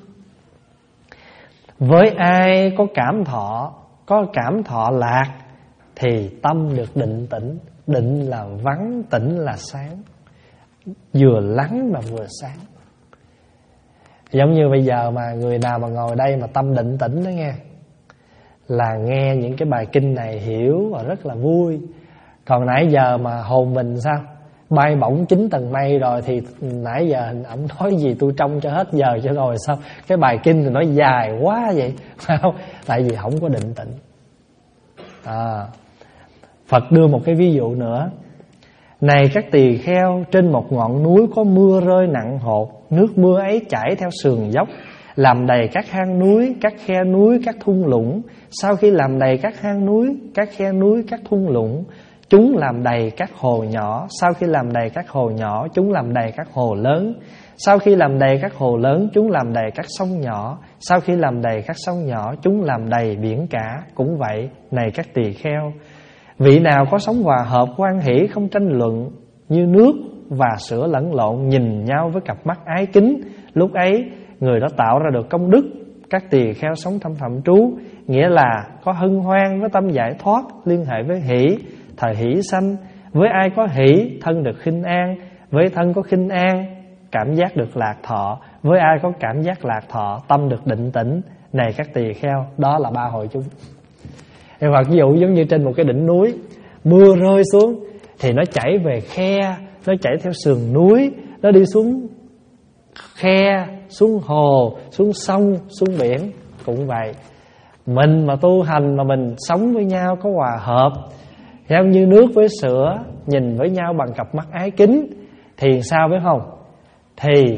Với ai có cảm thọ, có cảm thọ lạc thì tâm được định tĩnh. Định là vắng, tĩnh là sáng. Vừa lắng mà vừa sáng. Giống như bây giờ mà người nào mà ngồi đây mà tâm định tĩnh đó nghe, là nghe những cái bài kinh này hiểu và rất là vui. Còn nãy giờ mà hồn mình sao? Bay bổng chín tầng mây rồi thì nãy giờ ổng nói gì tôi trông cho hết giờ cho rồi sao? Cái bài kinh thì nói dài quá vậy, phải không? Tại vì không có định tĩnh. À, Phật đưa một cái ví dụ nữa. Này các tỳ kheo, trên một ngọn núi có mưa rơi nặng hột. Nước mưa ấy chảy theo sườn dốc, làm đầy các hang núi, các khe núi, các thung lũng. Sau khi làm đầy các hang núi, các khe núi, các thung lũng, chúng làm đầy các hồ nhỏ. Sau khi làm đầy các hồ nhỏ, chúng làm đầy các hồ lớn. Sau khi làm đầy các hồ lớn, chúng làm đầy các sông nhỏ. Sau khi làm đầy các sông nhỏ, chúng làm đầy biển cả. Cũng vậy, này các tỳ kheo, vị nào có sống hòa hợp hoan hỷ, không tranh luận, như nước và sữa lẫn lộn, nhìn nhau với cặp mắt ái kính, lúc ấy người đó tạo ra được công đức. Các tỳ kheo sống thâm phạm trú, nghĩa là có hân hoan với tâm giải thoát, liên hệ với hỷ, thời hỷ sanh. Với ai có hỷ, thân được khinh an. Với thân có khinh an, cảm giác được lạc thọ. Với ai có cảm giác lạc thọ, tâm được định tĩnh. Này các tỳ kheo, đó là ba hội chúng. Hoặc ví dụ giống như trên một cái đỉnh núi, mưa rơi xuống thì nó chảy về khe, nó chảy theo sườn núi, nó đi xuống khe, xuống hồ, xuống sông, xuống biển. Cũng vậy, mình mà tu hành mà mình sống với nhau có hòa hợp, giống như nước với sữa, nhìn với nhau bằng cặp mắt ái kính, Thì sao biết không? Thì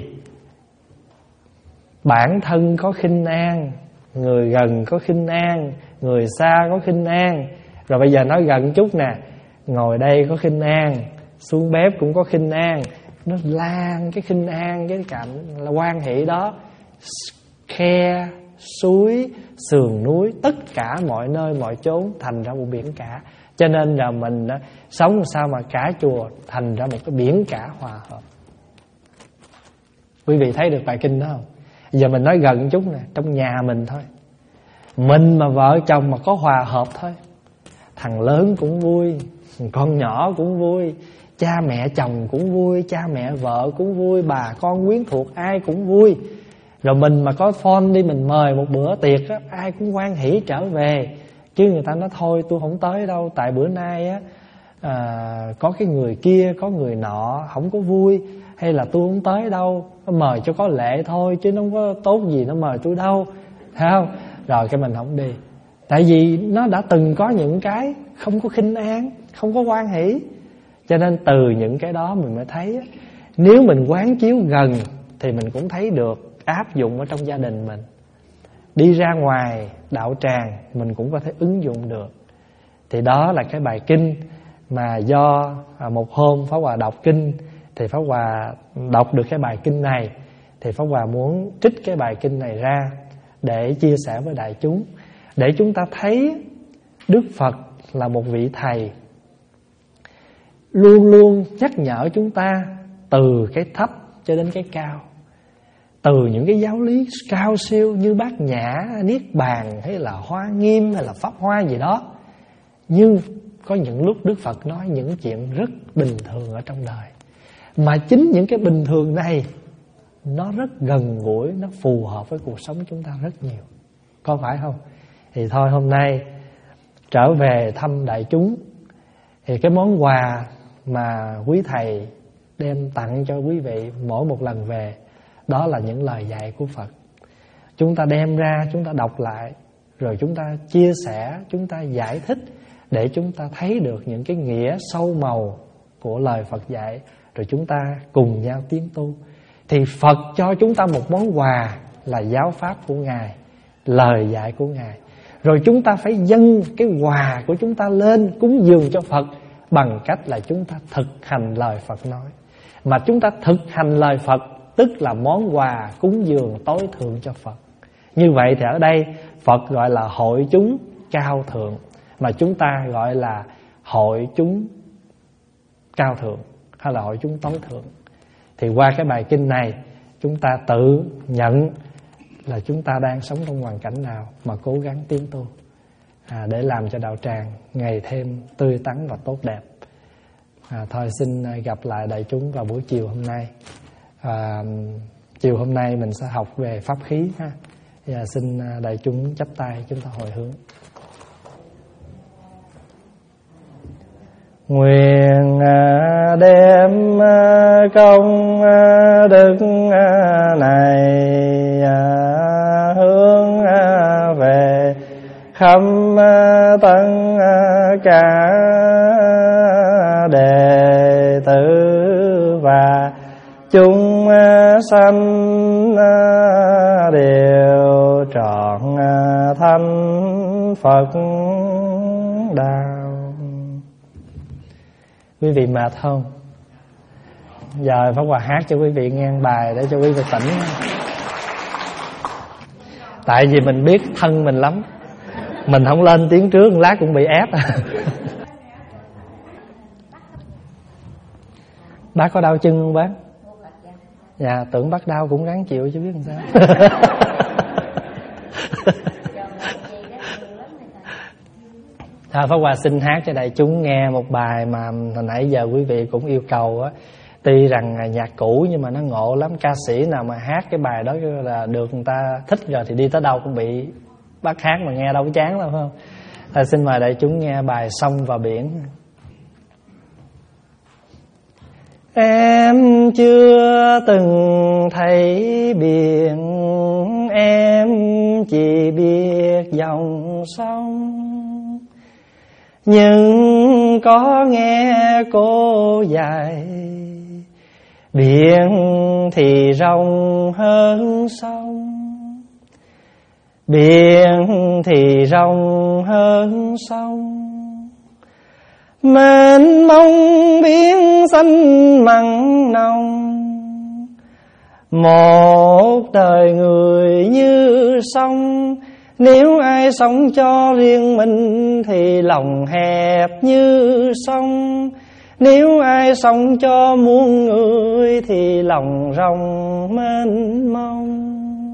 bản thân có khinh an, người gần có khinh an, người xa có khinh an. Rồi bây giờ nói gần chút nè, ngồi đây có khinh an, xuống bếp cũng có khinh an. Nó lan cái khinh an, cái cảnh là quan hỷ đó, khe, suối, sườn núi, tất cả mọi nơi mọi chốn thành ra một biển cả. Cho nên là mình đó, sống sao mà cả chùa thành ra một cái biển cả hòa hợp. Quý vị thấy được bài kinh đó không? Giờ mình nói gần chút nè, trong nhà mình thôi, mình mà vợ chồng mà có hòa hợp thôi, thằng lớn cũng vui, con nhỏ cũng vui, cha mẹ chồng cũng vui, cha mẹ vợ cũng vui, bà con quyến thuộc ai cũng vui. Rồi mình mà có phone đi, mình mời một bữa tiệc á, ai cũng hoan hỉ trở về. Chứ người ta nói thôi tôi không tới đâu, tại bữa nay á à, có cái người kia, có người nọ không có vui, hay là tôi không tới đâu, nó mời cho có lệ thôi chứ nó không có tốt gì nó mời tôi đâu, thấy không? Rồi cái mình không đi, tại vì nó đã từng có những cái không có khinh an, không có hoan hỷ. Cho nên từ những cái đó mình mới thấy, nếu mình quán chiếu gần thì mình cũng thấy được, áp dụng ở trong gia đình mình. Đi ra ngoài đạo tràng mình cũng có thể ứng dụng được. Thì đó là cái bài kinh mà do một hôm Pháp Hòa đọc kinh, thì Pháp Hòa đọc được cái bài kinh này, thì Pháp Hòa muốn trích cái bài kinh này ra để chia sẻ với đại chúng, để chúng ta thấy Đức Phật là một vị thầy luôn luôn nhắc nhở chúng ta từ cái thấp cho đến cái cao, từ những cái giáo lý cao siêu như Bát Nhã, Niết Bàn, hay là Hoa Nghiêm, hay là Pháp Hoa gì đó. Nhưng có những lúc Đức Phật nói những chuyện rất bình thường ở trong đời, mà chính những cái bình thường này nó rất gần gũi, nó phù hợp với cuộc sống chúng ta rất nhiều, có phải không? Thì thôi hôm nay trở về thăm đại chúng, thì cái món quà mà quý thầy đem tặng cho quý vị mỗi một lần về, đó là những lời dạy của Phật. Chúng ta đem ra, chúng ta đọc lại, rồi chúng ta chia sẻ, chúng ta giải thích, để chúng ta thấy được những cái nghĩa sâu màu của lời Phật dạy, rồi chúng ta cùng nhau tiến tu. Thì Phật cho chúng ta một món quà là giáo pháp của Ngài, lời dạy của Ngài. Rồi chúng ta phải dâng cái quà của chúng ta lên cúng dường cho Phật bằng cách là chúng ta thực hành lời Phật nói. Mà chúng ta thực hành lời Phật tức là món quà cúng dường tối thượng cho Phật. Như vậy thì ở đây Phật gọi là hội chúng cao thượng, mà chúng ta gọi là hội chúng cao thượng hay là hội chúng tối thượng. Thì qua cái bài kinh này, chúng ta tự nhận là chúng ta đang sống trong hoàn cảnh nào mà cố gắng tiến tu, à, để làm cho đạo tràng ngày thêm tươi tắn và tốt đẹp. à, Thôi xin gặp lại đại chúng vào buổi chiều hôm nay. à, Chiều hôm nay mình sẽ học về pháp khí ha. Và xin đại chúng chắp tay chúng ta hồi hướng. Nguyện đem công đức này hướng về khắp tất cả đệ tử và chúng sanh đều trọn thành Phật đạo. Quý vị mệt không? Giờ Pháp Hòa hát cho quý vị nghe bài để cho quý vị tỉnh. Tại vì mình biết thân mình lắm, mình không lên tiếng trước một lát cũng bị ép. Bác có đau chân không bác? Dạ, tưởng bác đau cũng ráng chịu chứ biết làm sao. Thôi Pháp Hòa xin hát cho đại chúng nghe một bài mà hồi nãy giờ quý vị cũng yêu cầu á. Tuy rằng nhạc cũ nhưng mà nó ngộ lắm. Ca sĩ nào mà hát cái bài đó là được người ta thích rồi thì đi tới đâu cũng bị bắt hát mà nghe đâu có chán đâu, phải không? Thôi xin mời đại chúng nghe bài Sông và Biển. Em chưa từng thấy biển, em chỉ biết dòng sông, nhưng có nghe cô dạy Biển thì rộng hơn sông, biển thì rộng hơn sông, mênh mông biển xanh mặn nồng. Một đời người như sông, nếu ai sống cho riêng mình thì lòng hẹp như sông. Nếu ai sống cho muôn người thì lòng rộng mênh mông.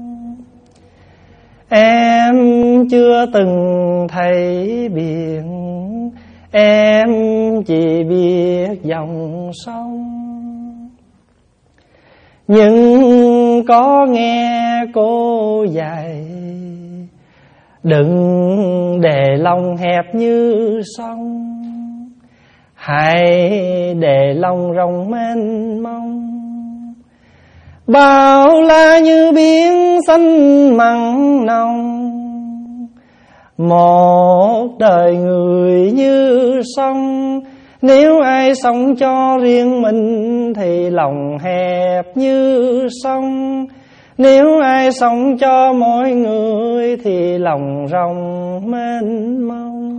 Em chưa từng thấy biển, em chỉ biết dòng sông. Nhưng có nghe cô dạy, đừng để lòng hẹp như sông, hãy để lòng rộng mênh mông. Bao la như biển xanh mặn nồng, một đời người như sông. Nếu ai sống cho riêng mình thì lòng hẹp như sông. Nếu ai sống cho mỗi người thì lòng rộng mênh mông.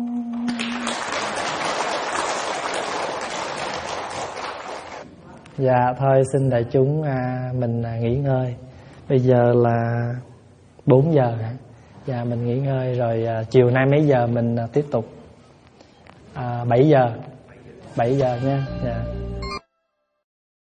Dạ thôi xin đại chúng à, mình à, nghỉ ngơi. Bây giờ là bốn giờ hả? Dạ mình nghỉ ngơi rồi à, chiều nay mấy giờ mình à, tiếp tục? À, bảy giờ. bảy giờ nha. Dạ.